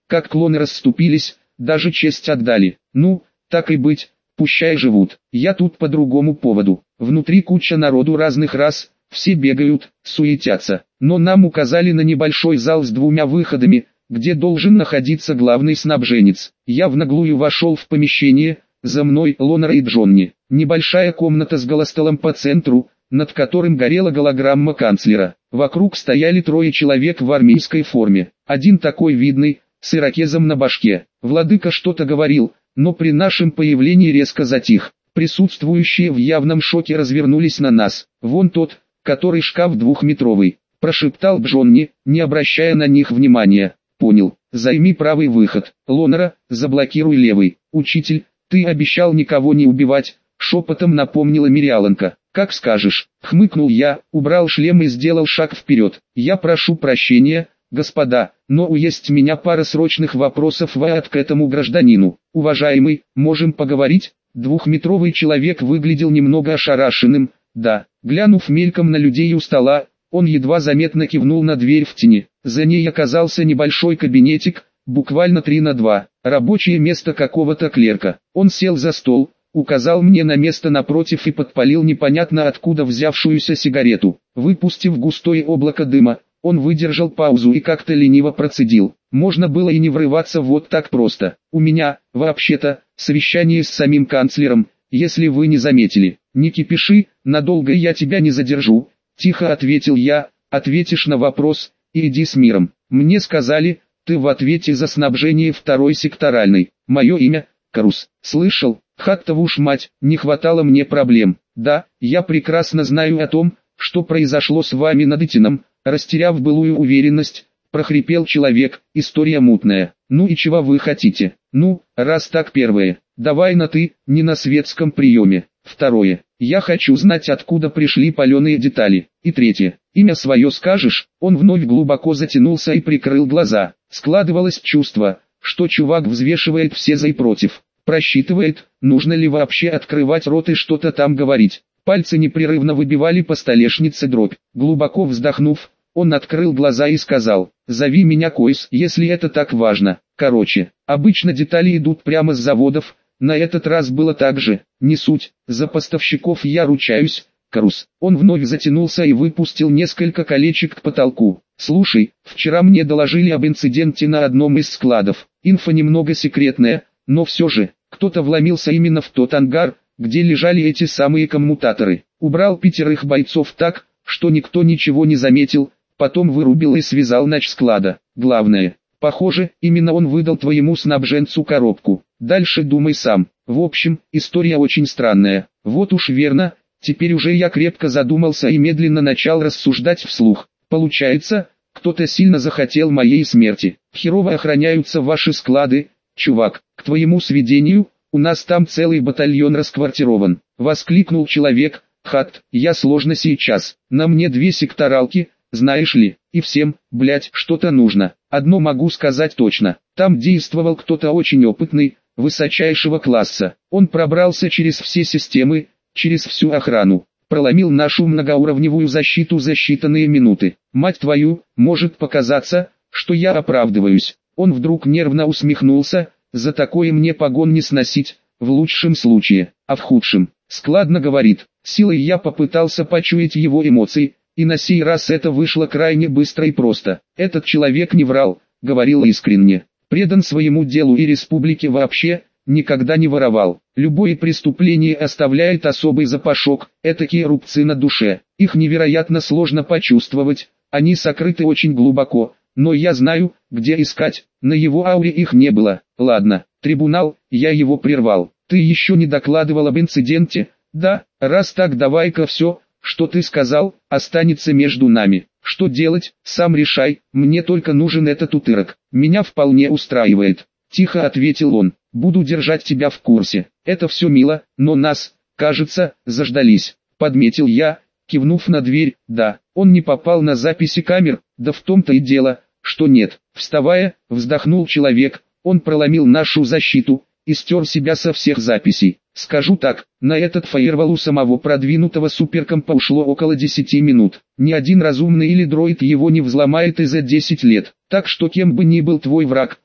как клоны расступились, даже честь отдали. Ну, так и быть, пущай живут. Я тут по другому поводу. Внутри куча народу разных рас, все бегают, суетятся. Но нам указали на небольшой зал с двумя выходами, где должен находиться главный снабженец. Я в наглую вошел в помещение, за мной Лонера и Джонни. Небольшая комната с голостолом по центру, над которым горела голограмма канцлера. Вокруг стояли трое человек в армейской форме. Один такой видный, с ирокезом на башке. Владыка что-то говорил, но при нашем появлении резко затих. Присутствующие в явном шоке развернулись на нас. «Вон тот, который шкаф двухметровый», – прошептал Джонни, не обращая на них внимания. «Понял. Займи правый выход. Лонера, заблокируй левый. Учитель, ты обещал никого не убивать», – шепотом напомнила Мириаланка. «Как скажешь», – хмыкнул я, убрал шлем и сделал шаг вперед. «Я прошу прощения, господа, но есть меня пара срочных вопросов вот к этому гражданину. Уважаемый, можем поговорить?» Двухметровый человек выглядел немного ошарашенным. «Да». Глянув мельком на людей у стола, он едва заметно кивнул на дверь в тени. За ней оказался небольшой кабинетик, буквально три на два, рабочее место какого-то клерка. Он сел за стол, указал мне на место напротив и подпалил непонятно откуда взявшуюся сигарету. Выпустив густое облако дыма, он выдержал паузу и как-то лениво процедил. Можно было и не врываться вот так просто. У меня, вообще-то, совещание с самим канцлером, если вы не заметили. Не кипиши, надолго я тебя не задержу, тихо ответил я. Ответишь на вопрос, и иди с миром. Мне сказали, ты в ответе за снабжение второй секторальной. Мое имя, Карус. Слышал? Хаттову ж мать, не хватало мне проблем. Да, я прекрасно знаю о том, что произошло с вами над Итином. Растеряв былую уверенность, прохрипел человек, история мутная. Ну и чего вы хотите? Ну, раз так, первое, давай на ты, не на светском приеме. Второе, я хочу знать, откуда пришли паленые детали. И третье, имя свое скажешь? Он вновь глубоко затянулся и прикрыл глаза. Складывалось чувство, что чувак взвешивает все за и против. Просчитывает, нужно ли вообще открывать рот и что-то там говорить. Пальцы непрерывно выбивали по столешнице дробь. Глубоко вздохнув, он открыл глаза и сказал: «Зови меня Койс, если это так важно». Короче, обычно детали идут прямо с заводов, на этот раз было так же, не суть, за поставщиков я ручаюсь, Карус. Он вновь затянулся и выпустил несколько колечек к потолку. «Слушай, вчера мне доложили об инциденте на одном из складов. Инфа немного секретная, но все же, кто-то вломился именно в тот ангар, где лежали эти самые коммутаторы. Убрал пятерых бойцов так, что никто ничего не заметил, потом вырубил и связал нач склада. Главное, похоже, именно он выдал твоему снабженцу коробку. Дальше думай сам. В общем, история очень странная». Вот уж верно, теперь уже я крепко задумался и медленно начал рассуждать вслух. Получается, кто-то сильно захотел моей смерти. Херово охраняются ваши склады, чувак. К твоему сведению, у нас там целый батальон расквартирован. Воскликнул человек. Хат, я сложно сейчас. На мне две секторалки, знаешь ли, и всем, блять, что-то нужно. Одно могу сказать точно. Там действовал кто-то очень опытный, высочайшего класса. Он пробрался через все системы, через всю охрану. Проломил нашу многоуровневую защиту за считанные минуты. Мать твою, может показаться, что я оправдываюсь. Он вдруг нервно усмехнулся. За такое мне погон не сносить, в лучшем случае, а в худшем. Складно говорит. Силой я попытался почуять его эмоции, и на сей раз это вышло крайне быстро и просто. Этот человек не врал, говорил искренне. Предан своему делу и республике вообще, никогда не воровал. Любое преступление оставляет особый запашок, этакие рубцы на душе. Их невероятно сложно почувствовать, они сокрыты очень глубоко, но я знаю, где искать. На его ауре их не было. Ладно, трибунал, я его прервал. Ты еще не докладывал об инциденте? Да, раз так, давай-ка все, что ты сказал, останется между нами. Что делать, сам решай, мне только нужен этот утырок. Меня вполне устраивает. Тихо ответил он. Буду держать тебя в курсе. Это все мило, но нас, кажется, заждались. Подметил я, кивнув на дверь. Да, он не попал на записи камер, да в том-то и дело, что нет. Вставая, вздохнул человек. Он проломил нашу защиту и стер себя со всех записей. Скажу так, на этот фаервол у самого продвинутого суперкомпа ушло около десяти минут. Ни один разумный или дроид его не взломает и за десять лет. Так что кем бы ни был твой враг,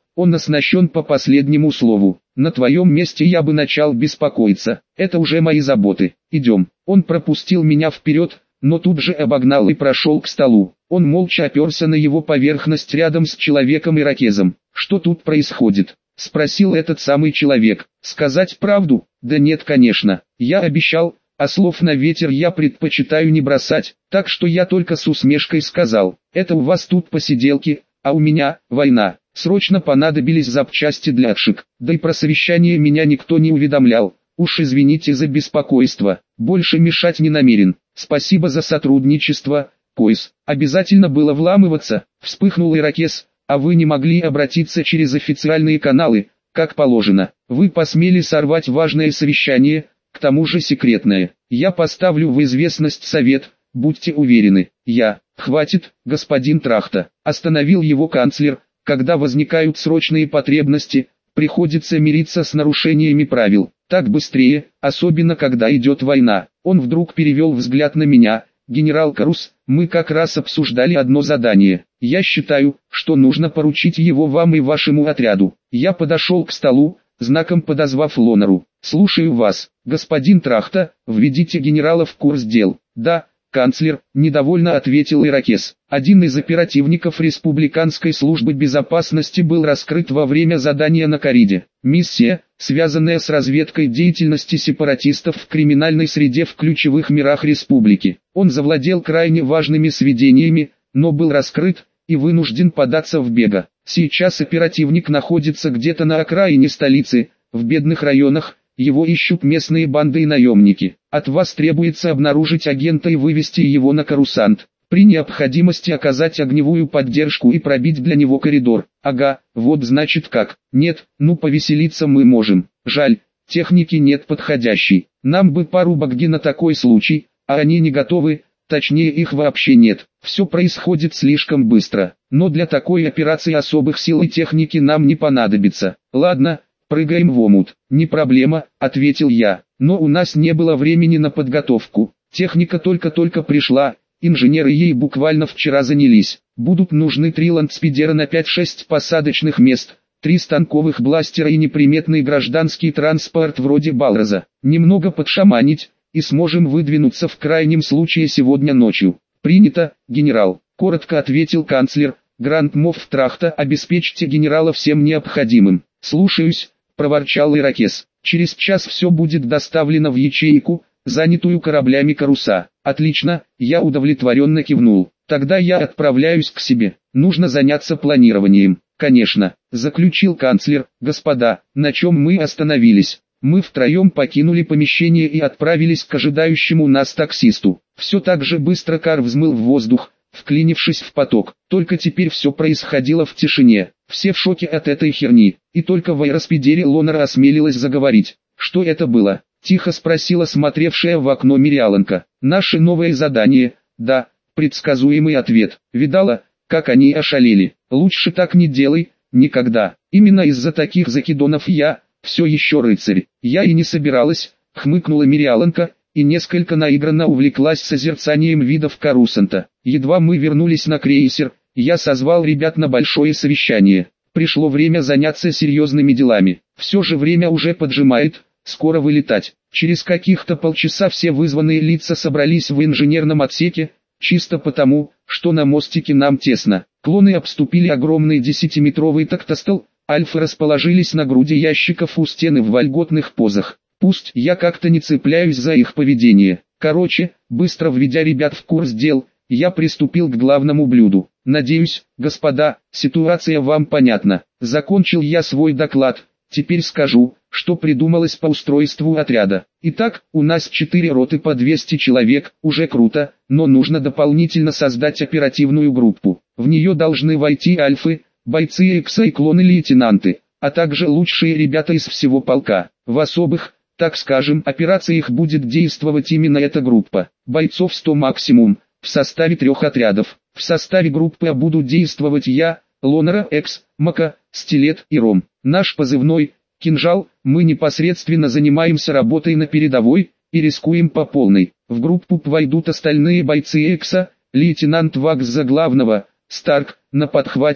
он оснащен по последнему слову. На твоем месте я бы начал беспокоиться. Это уже мои заботы. Идем. Он пропустил меня вперед, но тут же обогнал и прошел к столу. Он молча оперся на его поверхность рядом с человеком-ирокезом. «Что тут происходит?» — спросил этот самый человек. «Сказать правду? Да нет, конечно. Я обещал, а слов на ветер я предпочитаю не бросать, так что я только с усмешкой сказал: это у вас тут посиделки, а у меня война. Срочно понадобились запчасти для отшик, да и про совещание меня никто не уведомлял. Уж извините за беспокойство, больше мешать не намерен. Спасибо за сотрудничество, Койс. Обязательно было вламываться», — вспыхнул ирокез. «А вы не могли обратиться через официальные каналы, как положено? Вы посмели сорвать важное совещание, к тому же секретное. Я поставлю в известность совет, будьте уверены. Я...» «Хватит, господин Трахта», — остановил его канцлер. «Когда возникают срочные потребности, приходится мириться с нарушениями правил. Так быстрее, особенно когда идет война». Он вдруг перевел взгляд на меня. «Генерал Карус, мы как раз обсуждали одно задание. Я считаю, что нужно поручить его вам и вашему отряду». Я подошел к столу, знаком подозвав Лонеру. «Слушаю вас, господин Трахта, введите генерала в курс дел». «Да, канцлер», — недовольно ответил ирокез. «Один из оперативников Республиканской службы безопасности был раскрыт во время задания на Кариде. Миссия, связанная с разведкой деятельности сепаратистов в криминальной среде в ключевых мирах республики. Он завладел крайне важными сведениями, но был раскрыт и вынужден податься в бега. Сейчас оперативник находится где-то на окраине столицы, в бедных районах. Его ищут местные банды и наемники. От вас требуется обнаружить агента и вывести его на Корусант. При необходимости оказать огневую поддержку и пробить для него коридор». «Ага, вот значит как. Нет, ну повеселиться мы можем. Жаль, техники нет подходящей. Нам бы пару багги на такой случай, а они не готовы, точнее их вообще нет. Все происходит слишком быстро. Но для такой операции особых сил и техники нам не понадобится. Ладно, прыгаем в омут». «Не проблема», — ответил я, — «но у нас не было времени на подготовку. Техника только-только пришла, инженеры ей буквально вчера занялись. Будут нужны три ландспидера на пять-шесть посадочных мест, три станковых бластера и неприметный гражданский транспорт вроде Балраза. Немного подшаманить, и сможем выдвинуться в крайнем случае сегодня ночью». «Принято, генерал», — коротко ответил канцлер. «Гранд Мофф Трахта, обеспечьте генерала всем необходимым». «Слушаюсь», — проворчал ирокез. «Через час все будет доставлено в ячейку, занятую кораблями Каруса». «Отлично», — я удовлетворенно кивнул. «Тогда я отправляюсь к себе. Нужно заняться планированием». «Конечно», — заключил канцлер. «Господа, на чем мы остановились?» Мы втроем покинули помещение и отправились к ожидающему нас таксисту. Все так же быстро кар взмыл в воздух, вклинившись в поток. Только теперь все происходило в тишине. Все в шоке от этой херни. И только в аэроспидере Лонера осмелилась заговорить. «Что это было?» — тихо спросила смотревшая в окно Мириаланка. «Наше новое задание». «Да», — предсказуемый ответ. «Видала, как они ошалели? Лучше так не делай, никогда. Именно из-за таких закидонов я, все еще рыцарь. Я и не собиралась», — хмыкнула Мириаланка, и несколько наигранно увлеклась созерцанием видов Корусанта. Едва мы вернулись на крейсер, я созвал ребят на большое совещание. Пришло время заняться серьезными делами. Все же время уже поджимает, скоро вылетать. Через каких-то полчаса все вызванные лица собрались в инженерном отсеке, чисто потому, что на мостике нам тесно. Клоны обступили огромный десятиметровый тактостол, альфы расположились на груди ящиков у стены в вольготных позах. Пусть я как-то не цепляюсь за их поведение. Короче, быстро введя ребят в курс дел, я приступил к главному блюду. «Надеюсь, господа, ситуация вам понятна». Закончил я свой доклад. Теперь скажу, что придумалось по устройству отряда. Итак, у нас четыре роты по двести человек, уже круто, но нужно дополнительно создать оперативную группу. В нее должны войти альфы, бойцы Экса и клоны-лейтенанты, а также лучшие ребята из всего полка. В особых, так скажем, операциях будет действовать именно эта группа. Бойцов сто максимум, в составе трех отрядов. В составе группы А буду действовать я, Лонера, Экс, Мака, Стилет и Ром. Наш позывной – «Кинжал», мы непосредственно занимаемся работой на передовой и рискуем по полной. В группу войдут остальные бойцы Экса, лейтенант Вакс за главного, Старк, на подхвате,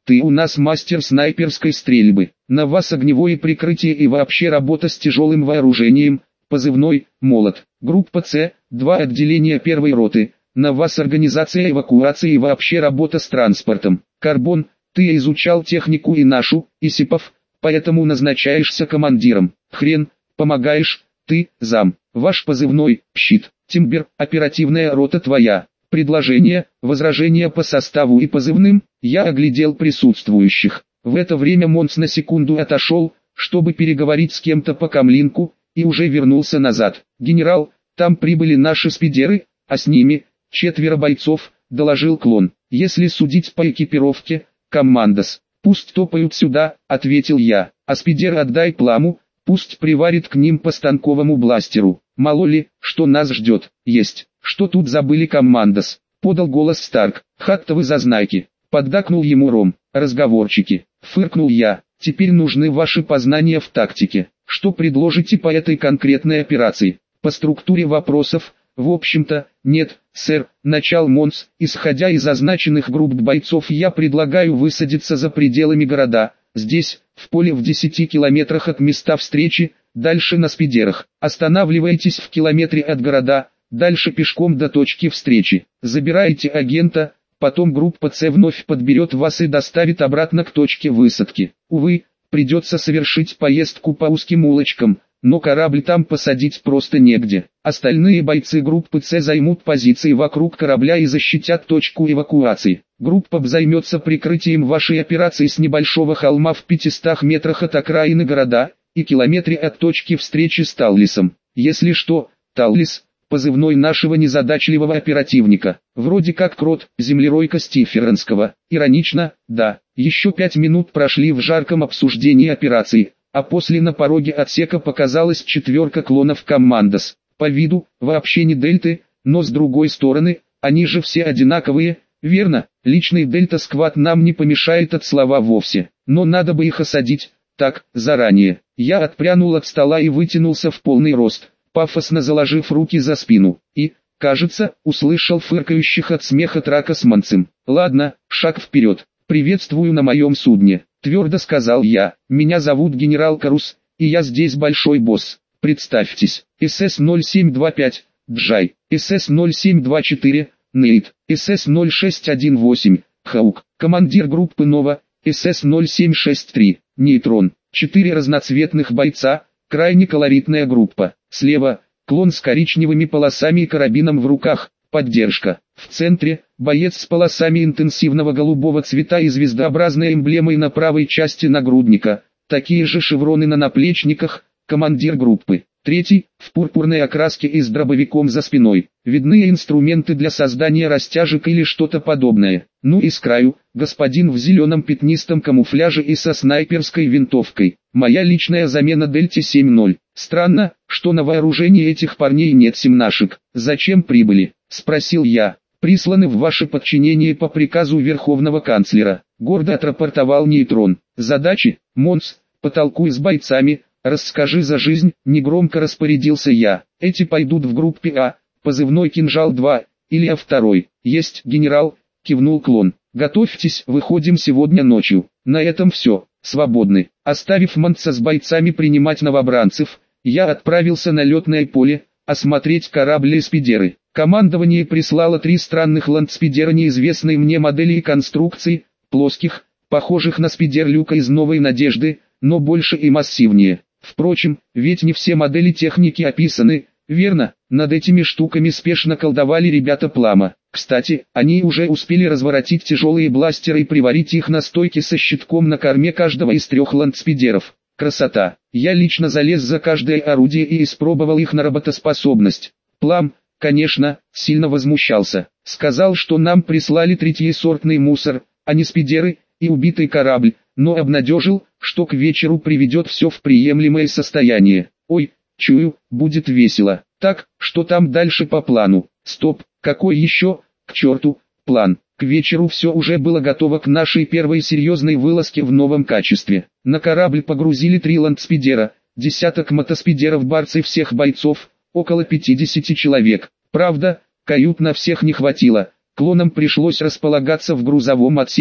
ты у нас мастер снайперской стрельбы, на вас огневое прикрытие и вообще работа с тяжелым вооружением, позывной «Молот». Группа С, два отделения первой роты, на вас организация эвакуации и вообще работа с транспортом. Карбон, ты изучал технику и нашу, Исипов, поэтому назначаешься командиром. Хрен, помогаешь, ты, зам. Ваш позывной «Щит». Тимбер, оперативная рота твоя. Предложения, возражения по составу и позывным. Я оглядел присутствующих. В это время Монс на секунду отошел, чтобы переговорить с кем-то по камлинку, и уже вернулся назад. «Генерал, там прибыли наши спидеры, а с ними четверо бойцов», — доложил Клон. «Если судить по экипировке, командос, пусть топают сюда», — ответил я. «А спидер отдай Пламу, пусть приварит к ним по станковому бластеру. Мало ли, что нас ждет. Есть. Что тут забыли, командос?» — подал голос Старк. «Хаттовы зазнайки», — поддакнул ему Ром. «Разговорчики», — фыркнул я. «Теперь нужны ваши познания в тактике. Что предложите по этой конкретной операции?» «По структуре вопросов, в общем-то, нет, сэр», — начал Монс. «Исходя из означенных групп бойцов, я предлагаю высадиться за пределами города, здесь, в поле в десяти километрах от места встречи, дальше на спидерах. Останавливайтесь в километре от города, дальше пешком до точки встречи. Забирайте агента, потом группа С вновь подберет вас и доставит обратно к точке высадки. Увы, придется совершить поездку по узким улочкам, но корабль там посадить просто негде. Остальные бойцы группы С займут позиции вокруг корабля и защитят точку эвакуации. Группа Б займется прикрытием вашей операции с небольшого холма в пятистах метрах от окраины города и километре от точки встречи с Таллисом. Если что, Таллис — позывной нашего незадачливого оперативника, вроде как Крот, землеройка Стиференского. Иронично, да. Еще пять минут прошли в жарком обсуждении операции, а после на пороге отсека показалась четверка клонов командос. По виду, вообще не дельты, но с другой стороны, они же все одинаковые, верно? Личный дельта-сквад нам не помешает от слова вовсе, но надо бы их осадить, так, заранее. Я отпрянул от стола и вытянулся в полный рост, пафосно заложив руки за спину, и, кажется, услышал фыркающих от смеха Трака с Манцем. «Ладно, шаг вперед. Приветствую на моем судне», — твердо сказал я. «Меня зовут генерал Карус, и я здесь большой босс. Представьтесь, СС ноль семь два пять, Джай, СС ноль семь два четыре, Нейт, СС ноль шесть один восемь, Хаук, командир группы Нова, СС ноль семь шесть три, Нейтрон». Четыре разноцветных бойца, крайне колоритная группа. Слева — клон с коричневыми полосами и карабином в руках, поддержка. В центре — боец с полосами интенсивного голубого цвета и звездообразной эмблемой на правой части нагрудника, такие же шевроны на наплечниках, командир группы. Третий — в пурпурной окраске и с дробовиком за спиной. Видны инструменты для создания растяжек или что-то подобное. Ну и с краю — господин в зеленом пятнистом камуфляже и со снайперской винтовкой. Моя личная замена Дельте семь ноль. Странно, что на вооружении этих парней нет семнашек. «Зачем прибыли?» — спросил я. «Присланы в ваше подчинение по приказу Верховного канцлера», — гордо отрапортовал Нейтрон. «Задачи, Монс, потолкуй с бойцами, расскажи за жизнь», — негромко распорядился я. «Эти пойдут в группе А, позывной «Кинжал два», или А второй. «Есть, генерал», — кивнул Клон. «Готовьтесь, выходим сегодня ночью. На этом все, свободны». Оставив Монца с бойцами принимать новобранцев, я отправился на летное поле, осмотреть корабли и спидеры. Командование прислало три странных ландспидера неизвестной мне модели и конструкции, плоских, похожих на спидер Люка из «Новой Надежды», но больше и массивнее. Впрочем, ведь не все модели техники описаны, верно? Над этими штуками спешно колдовали ребята Плама. Кстати, они уже успели разворотить тяжелые бластеры и приварить их на стойке со щитком на корме каждого из трех ландспидеров. Красота! Я лично залез за каждое орудие и испробовал их на работоспособность. Плам, конечно, сильно возмущался. Сказал, что нам прислали третьесортный мусор, а не спидеры и убитый корабль, но обнадежил, что к вечеру приведет все в приемлемое состояние. Ой, чую, будет весело. Так, что там дальше по плану? Стоп, какой еще, к черту, план? К вечеру все уже было готово к нашей первой серьезной вылазке в новом качестве. На корабль погрузили три ландспидера, десяток мотоспидеров-барцев всех бойцов, около пятидесяти человек. Правда, кают на всех не хватило, клонам пришлось располагаться в грузовом отсеке,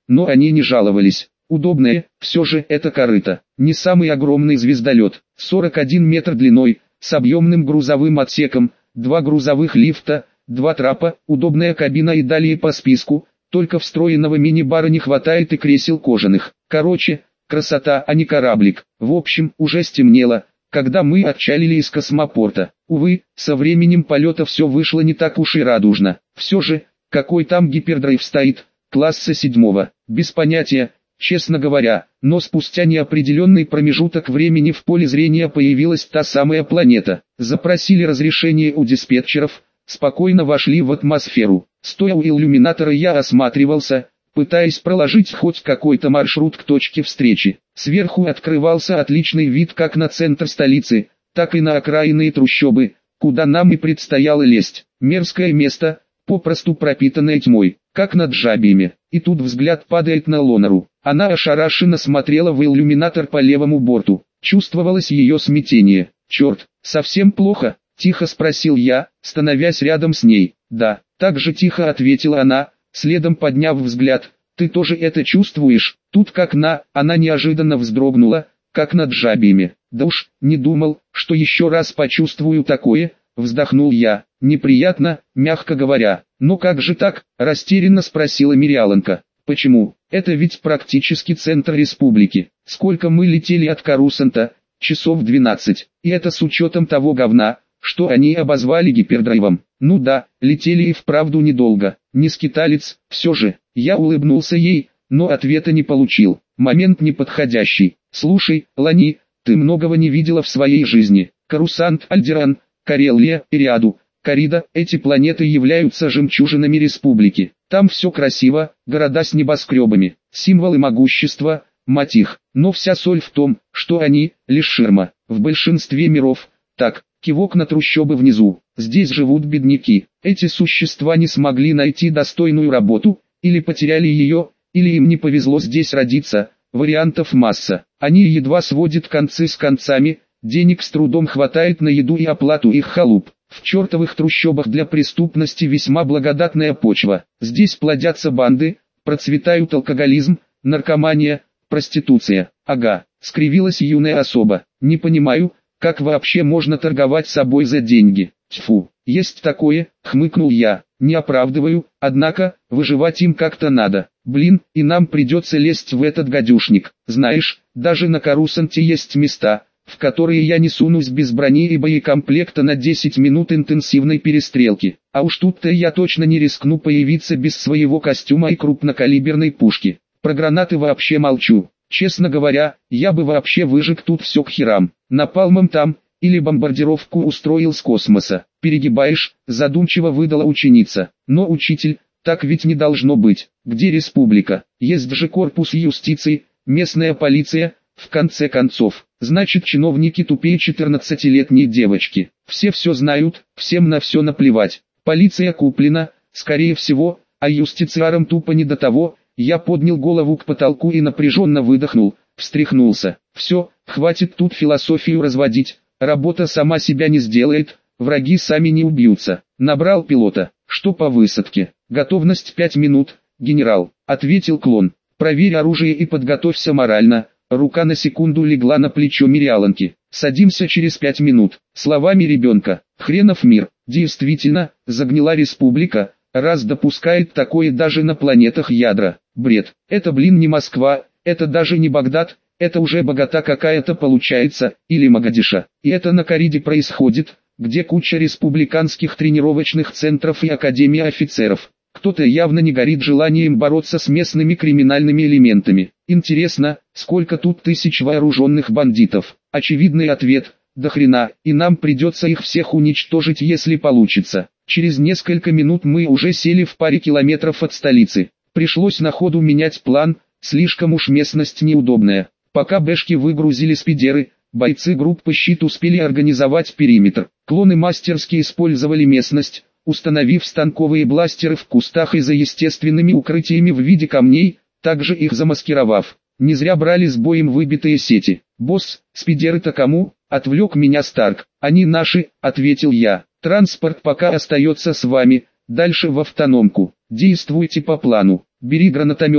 но они не жаловались. Удобное, все же это корыто. Не самый огромный звездолет, сорок один метр длиной, с объемным грузовым отсеком, два грузовых лифта, два трапа, удобная кабина и далее по списку, только встроенного мини-бара не хватает и кресел кожаных. Короче, красота, а не кораблик. В общем, уже стемнело, когда мы отчалили из космопорта. Увы, со временем полета все вышло не так уж и радужно. Все же, какой там гипердрайв стоит, класса седьмого, без понятия, честно говоря, но спустя неопределенный промежуток времени в поле зрения появилась та самая планета. Запросили разрешение у диспетчеров, спокойно вошли в атмосферу. Стоя у иллюминатора я осматривался, пытаясь проложить хоть какой-то маршрут к точке встречи. Сверху открывался отличный вид как на центр столицы, так и на окраинные трущобы, куда нам и предстояло лезть. Мерзкое место, попросту пропитанное тьмой, как над жабиями. И тут взгляд падает на Лонару. Она ошарашенно смотрела в иллюминатор по левому борту. Чувствовалось ее смятение. «Черт, совсем плохо?» — тихо спросил я, становясь рядом с ней. «Да», — так же тихо ответила она, следом подняв взгляд. «Ты тоже это чувствуешь?» Тут как на, она неожиданно вздрогнула, как над жабиями. «Да уж, не думал, что еще раз почувствую такое», — вздохнул я. «Неприятно, мягко говоря». «Ну как же так?» — растерянно спросила Мириаланка. «Почему? Это ведь практически центр республики. Сколько мы летели от Корусанта? Часов двенадцать. И это с учетом того говна, что они обозвали гипердрайвом. Ну да, летели и вправду недолго. Не скиталец, все же». Я улыбнулся ей, но ответа не получил. Момент неподходящий. «Слушай, Лани, ты многого не видела в своей жизни. Корусант, Альдеран, Карелия, Ириаду, Карида, эти планеты являются жемчужинами республики. Там все красиво, города с небоскребами, символы могущества, мать их. Но вся соль в том, что они – лишь ширма. В большинстве миров, так, кивок на трущобы внизу, здесь живут бедняки. Эти существа не смогли найти достойную работу, или потеряли ее, или им не повезло здесь родиться. Вариантов масса. Они едва сводят концы с концами, денег с трудом хватает на еду и оплату их халуп. В чертовых трущобах для преступности весьма благодатная почва. Здесь плодятся банды, процветают алкоголизм, наркомания, проституция. Ага, скривилась юная особа. Не понимаю, как вообще можно торговать собой за деньги. Тьфу, есть такое, хмыкнул я. Не оправдываю, однако, выживать им как-то надо. Блин, и нам придется лезть в этот гадюшник. Знаешь, даже на Корусанте есть места, в которые я не сунусь без брони и боекомплекта на десять минут интенсивной перестрелки. А уж тут-то я точно не рискну появиться без своего костюма и крупнокалиберной пушки. Про гранаты вообще молчу. Честно говоря, я бы вообще выжег тут все к херам. Напалмом там, или бомбардировку устроил с космоса. Перегибаешь, задумчиво выдала ученица. Но учитель, так ведь не должно быть. Где республика? Есть же корпус юстиции, местная полиция, в конце концов. Значит, чиновники тупее четырнадцатилетней девочки. Все все знают, всем на все наплевать. Полиция куплена, скорее всего, а юстициарам тупо не до того. Я поднял голову к потолку и напряженно выдохнул, встряхнулся. Все, хватит тут философию разводить. Работа сама себя не сделает, враги сами не убьются. Набрал пилота. Что по высадке? Готовность пять минут, генерал, ответил клон. Проверь оружие и подготовься морально. Рука на секунду легла на плечо Мириаланки. Садимся через пять минут. Словами ребенка. Хренов мир. Действительно, загнила республика, раз допускает такое даже на планетах ядра. Бред. Это, блин, не Москва, это даже не Багдад, это уже богата какая-то получается, или Магадиша. И это на Кариде происходит, где куча республиканских тренировочных центров и академий офицеров. Кто-то явно не горит желанием бороться с местными криминальными элементами. Интересно, сколько тут тысяч вооруженных бандитов? Очевидный ответ – до хрена, и нам придется их всех уничтожить, если получится. Через несколько минут мы уже сели в паре километров от столицы. Пришлось на ходу менять план, слишком уж местность неудобная. Пока бэшки выгрузили спидеры, бойцы группы «Щит» успели организовать периметр. Клоны мастерски использовали местность, установив станковые бластеры в кустах и за естественными укрытиями в виде камней, также их замаскировав. Не зря брали с боем выбитые сети. «Босс, спидеры-то кому?» — отвлек меня Старк. «Они наши», — ответил я. «Транспорт пока остается с вами, дальше в автономку. Действуйте по плану. Бери гранатометы,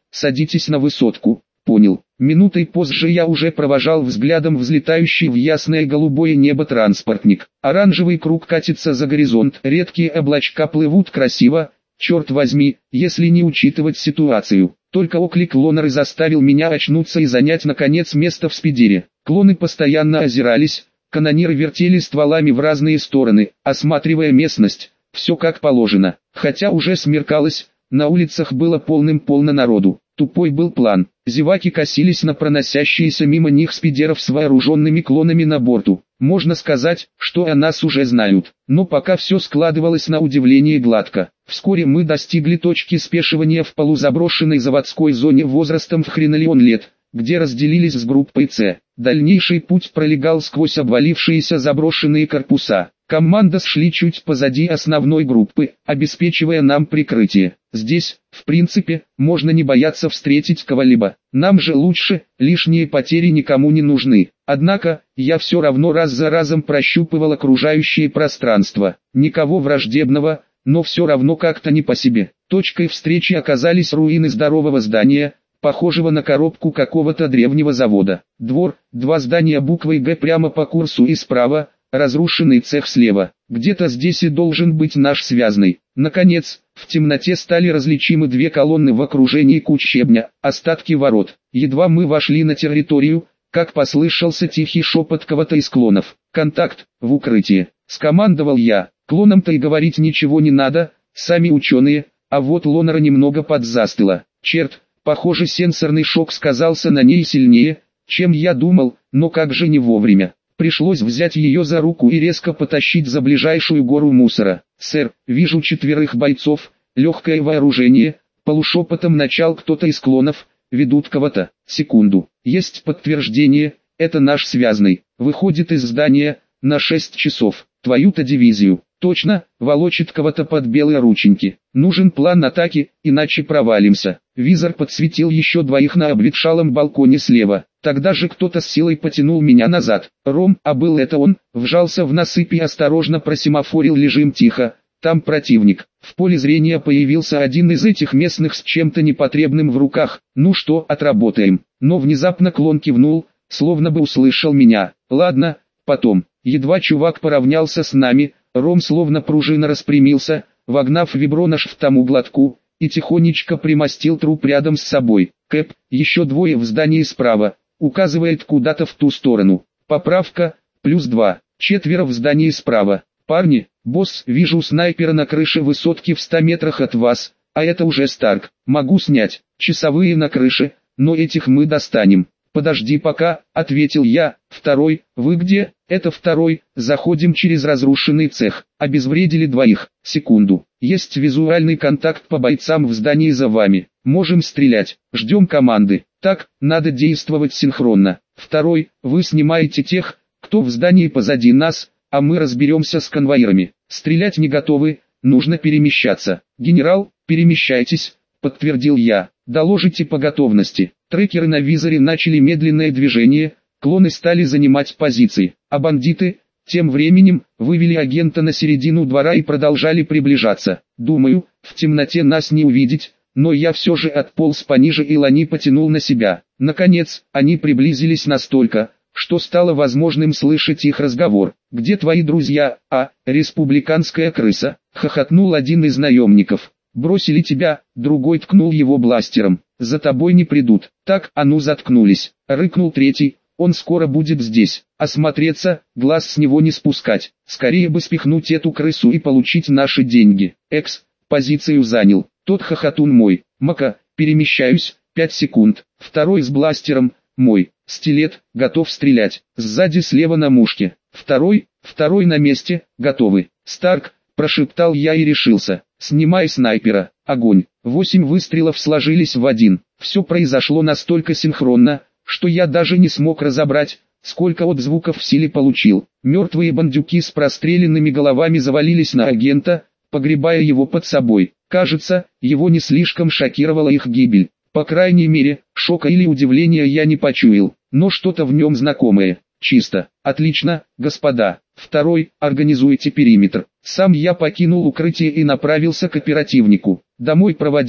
садитесь на высотку. Понял. Минутой позже я уже провожал взглядом взлетающий в ясное голубое небо транспортник. Оранжевый круг катится за горизонт, редкие облачка плывут красиво, черт возьми, если не учитывать ситуацию. Только оклик Лонары заставил меня очнуться и занять наконец место в спидере. Клоны постоянно озирались, канониры вертели стволами в разные стороны, осматривая местность, все как положено. Хотя уже смеркалось, на улицах было полным-полно народу. Тупой был план. Зеваки косились на проносящиеся мимо них спидеров с вооруженными клонами на борту. Можно сказать, что о нас уже знают. Но пока все складывалось на удивление гладко. Вскоре мы достигли точки спешивания в полузаброшенной заводской зоне возрастом в хренолеон лет, где разделились с группой С. Дальнейший путь пролегал сквозь обвалившиеся заброшенные корпуса. Команда шли чуть позади основной группы, обеспечивая нам прикрытие. Здесь, в принципе, можно не бояться встретить кого-либо. Нам же лучше, лишние потери никому не нужны. Однако, я все равно раз за разом прощупывал окружающее пространство. Никого враждебного, но все равно как-то не по себе. Точкой встречи оказались руины здорового здания, похожего на коробку какого-то древнего завода. Двор, два здания буквой «Г» прямо по курсу и справа, разрушенный цех слева. Где-то здесь и должен быть наш связной. Наконец, в темноте стали различимы две колонны в окружении куч щебня, остатки ворот. Едва мы вошли на территорию, как послышался тихий шепот кого-то из клонов. «Контакт, в укрытие», — скомандовал я. Клонам-то и говорить ничего не надо, сами ученые, а вот Лонара немного подзастыла. Черт, похоже сенсорный шок сказался на ней сильнее, чем я думал, но как же не вовремя. Пришлось взять ее за руку и резко потащить за ближайшую гору мусора. «Сэр, вижу четверых бойцов, легкое вооружение», — полушепотом начал кто-то из клонов, «ведут кого-то». Секунду. Есть подтверждение, это наш связный. Выходит из здания, на шесть часов. Твою-то дивизию. Точно, волочит кого-то под белые рученьки. Нужен план атаки, иначе провалимся. Визор подсветил еще двоих на обветшалом балконе слева. Тогда же кто-то с силой потянул меня назад. Ром, а был это он, вжался в насыпь и осторожно просимофорил: «Лежим тихо, там противник». В поле зрения появился один из этих местных с чем-то непотребным в руках. «Ну что, отработаем». Но внезапно клон кивнул, словно бы услышал меня. «Ладно, потом». Едва чувак поравнялся с нами, Ром словно пружина распрямился, вогнав вибронаж в тому глотку, и тихонечко примостил труп рядом с собой. «Кэп, еще двое в здании справа», указывает куда-то в ту сторону. Поправка, плюс два, четверо в здании справа. «Парни, босс, вижу снайпера на крыше высотки в ста метрах от вас, а это уже Старк. Могу снять, часовые на крыше, но этих мы достанем». «Подожди пока», — ответил я. «Второй, вы где?» «Это второй, заходим через разрушенный цех». Обезвредили двоих. Секунду. Есть визуальный контакт по бойцам в здании за вами. Можем стрелять. Ждем команды. Так, надо действовать синхронно. Второй, вы снимаете тех, кто в здании позади нас, а мы разберемся с конвоирами. Стрелять не готовы, нужно перемещаться. «Генерал, перемещайтесь», — подтвердил я. «Доложите по готовности». Трекеры на визоре начали медленное движение, клоны стали занимать позиции, а бандиты, тем временем, вывели агента на середину двора и продолжали приближаться. Думаю, в темноте нас не увидеть, но я все же отполз пониже и Лани потянул на себя. Наконец, они приблизились настолько, что стало возможным слышать их разговор. «Где твои друзья, а, республиканская крыса?» — хохотнул один из наемников. «Бросили тебя», другой ткнул его бластером. «За тобой не придут». «Так, а ну заткнулись», — рыкнул третий. «Он скоро будет здесь. Осмотреться, глаз с него не спускать. Скорее бы спихнуть эту крысу и получить наши деньги». «Экс, позицию занял». «Тот хохотун мой». «Мака, перемещаюсь, пять секунд». «Второй с бластером, мой». «Стилет, готов стрелять». «Сзади слева на мушке». «Второй, второй на месте, готовы». «Старк», прошептал я и решился. «Снимай снайпера». Огонь. Восемь выстрелов сложились в один. Все произошло настолько синхронно, что я даже не смог разобрать, сколько отзвуков в силе получил. Мертвые бандюки с простреленными головами завалились на агента, погребая его под собой. Кажется, его не слишком шокировала их гибель. По крайней мере, шока или удивления я не почуял, но что-то в нем знакомое. «Чисто. Отлично, господа. Второй, организуйте периметр». Сам я покинул укрытие и направился к оперативнику. «Домой проводить?»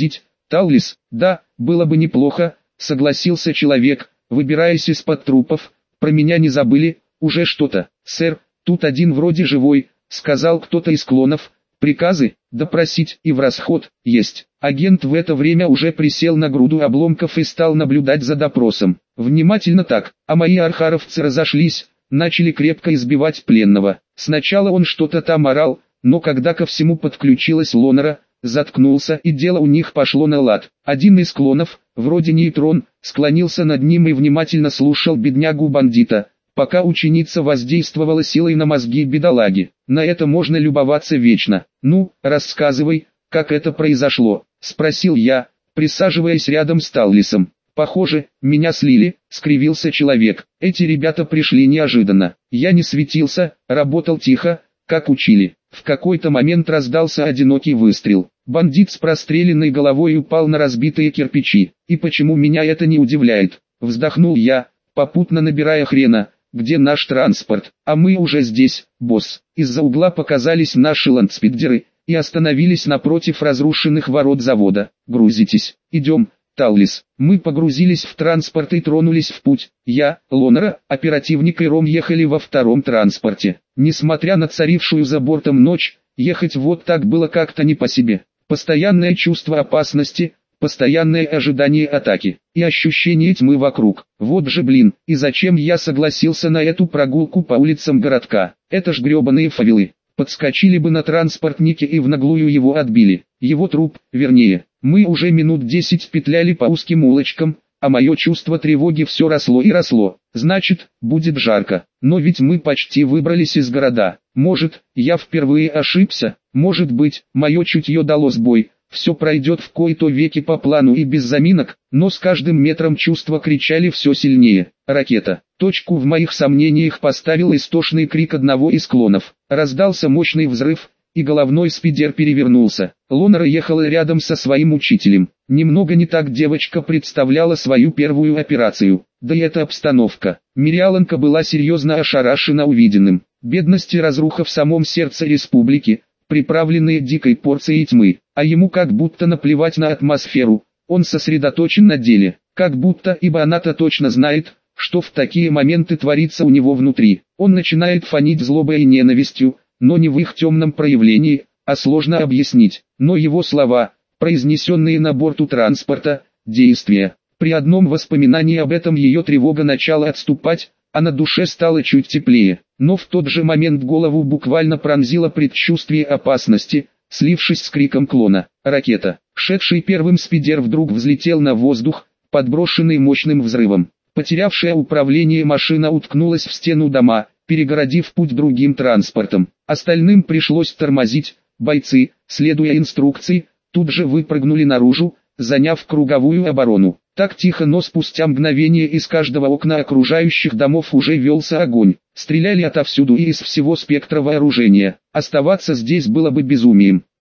Таллис, да, было бы неплохо, согласился человек, выбираясь из-под трупов. Про меня не забыли, уже что-то. Сэр, тут один вроде живой, сказал кто-то из клонов. Приказы, допросить и в расход, есть. Агент в это время уже присел на груду обломков и стал наблюдать за допросом. Внимательно так, а мои архаровцы разошлись, начали крепко избивать пленного. Сначала он что-то там орал, но когда ко всему подключилась Лонера, заткнулся и дело у них пошло на лад. Один из клонов, вроде нейтрон, склонился над ним и внимательно слушал беднягу-бандита, пока ученица воздействовала силой на мозги бедолаги. На это можно любоваться вечно. «Ну, рассказывай, как это произошло?» — спросил я, присаживаясь рядом с Таллисом. «Похоже, меня слили», — скривился человек. «Эти ребята пришли неожиданно. Я не светился, работал тихо, как учили. В какой-то момент раздался одинокий выстрел. Бандит с простреленной головой упал на разбитые кирпичи. И почему меня это не удивляет?» Вздохнул я, попутно набирая хрена. «Где наш транспорт? А мы уже здесь, босс». Из-за угла показались наши ландспидеры и остановились напротив разрушенных ворот завода. «Грузитесь, идем, Таллис». Мы погрузились в транспорт и тронулись в путь. Я, Лонера, оперативник и Ром ехали во втором транспорте. Несмотря на царившую за бортом ночь, ехать вот так было как-то не по себе. Постоянное чувство опасности, постоянное ожидание атаки и ощущение тьмы вокруг. Вот же блин, и зачем я согласился на эту прогулку по улицам городка? Это ж гребаные фавелы. Подскочили бы на транспортнике и в наглую его отбили. Его труп, вернее. Мы уже минут десять петляли по узким улочкам, а мое чувство тревоги все росло и росло. Значит, будет жарко. Но ведь мы почти выбрались из города. Может, я впервые ошибся? Может быть, мое чутье дало сбой. Все пройдет в кои-то веки по плану и без заминок, но с каждым метром чувства кричали все сильнее. Ракета. Точку в моих сомнениях поставил истошный крик одного из клонов. Раздался мощный взрыв, и головной спидер перевернулся. Лонера ехала рядом со своим учителем. Немного не так девочка представляла свою первую операцию. Да и эта обстановка. Мириаланка была серьезно ошарашена увиденным. Бедность и разруха в самом сердце республики, приправленные дикой порцией тьмы, а ему как будто наплевать на атмосферу, он сосредоточен на деле, как будто, ибо она-то точно знает, что в такие моменты творится у него внутри. Он начинает фонить злобой и ненавистью, но не в их темном проявлении, а сложно объяснить, но его слова, произнесенные на борту транспорта, действия. При одном воспоминании об этом ее тревога начала отступать, а на душе стало чуть теплее. Но в тот же момент голову буквально пронзило предчувствие опасности, слившись с криком клона. Ракета. Шедший первым спидер вдруг взлетел на воздух, подброшенный мощным взрывом. Потерявшая управление машина уткнулась в стену дома, перегородив путь другим транспортом. Остальным пришлось тормозить. Бойцы, следуя инструкции, тут же выпрыгнули наружу, заняв круговую оборону. Так тихо, но спустя мгновение из каждого окна окружающих домов уже велся огонь. Стреляли отовсюду и из всего спектра вооружения. Оставаться здесь было бы безумием.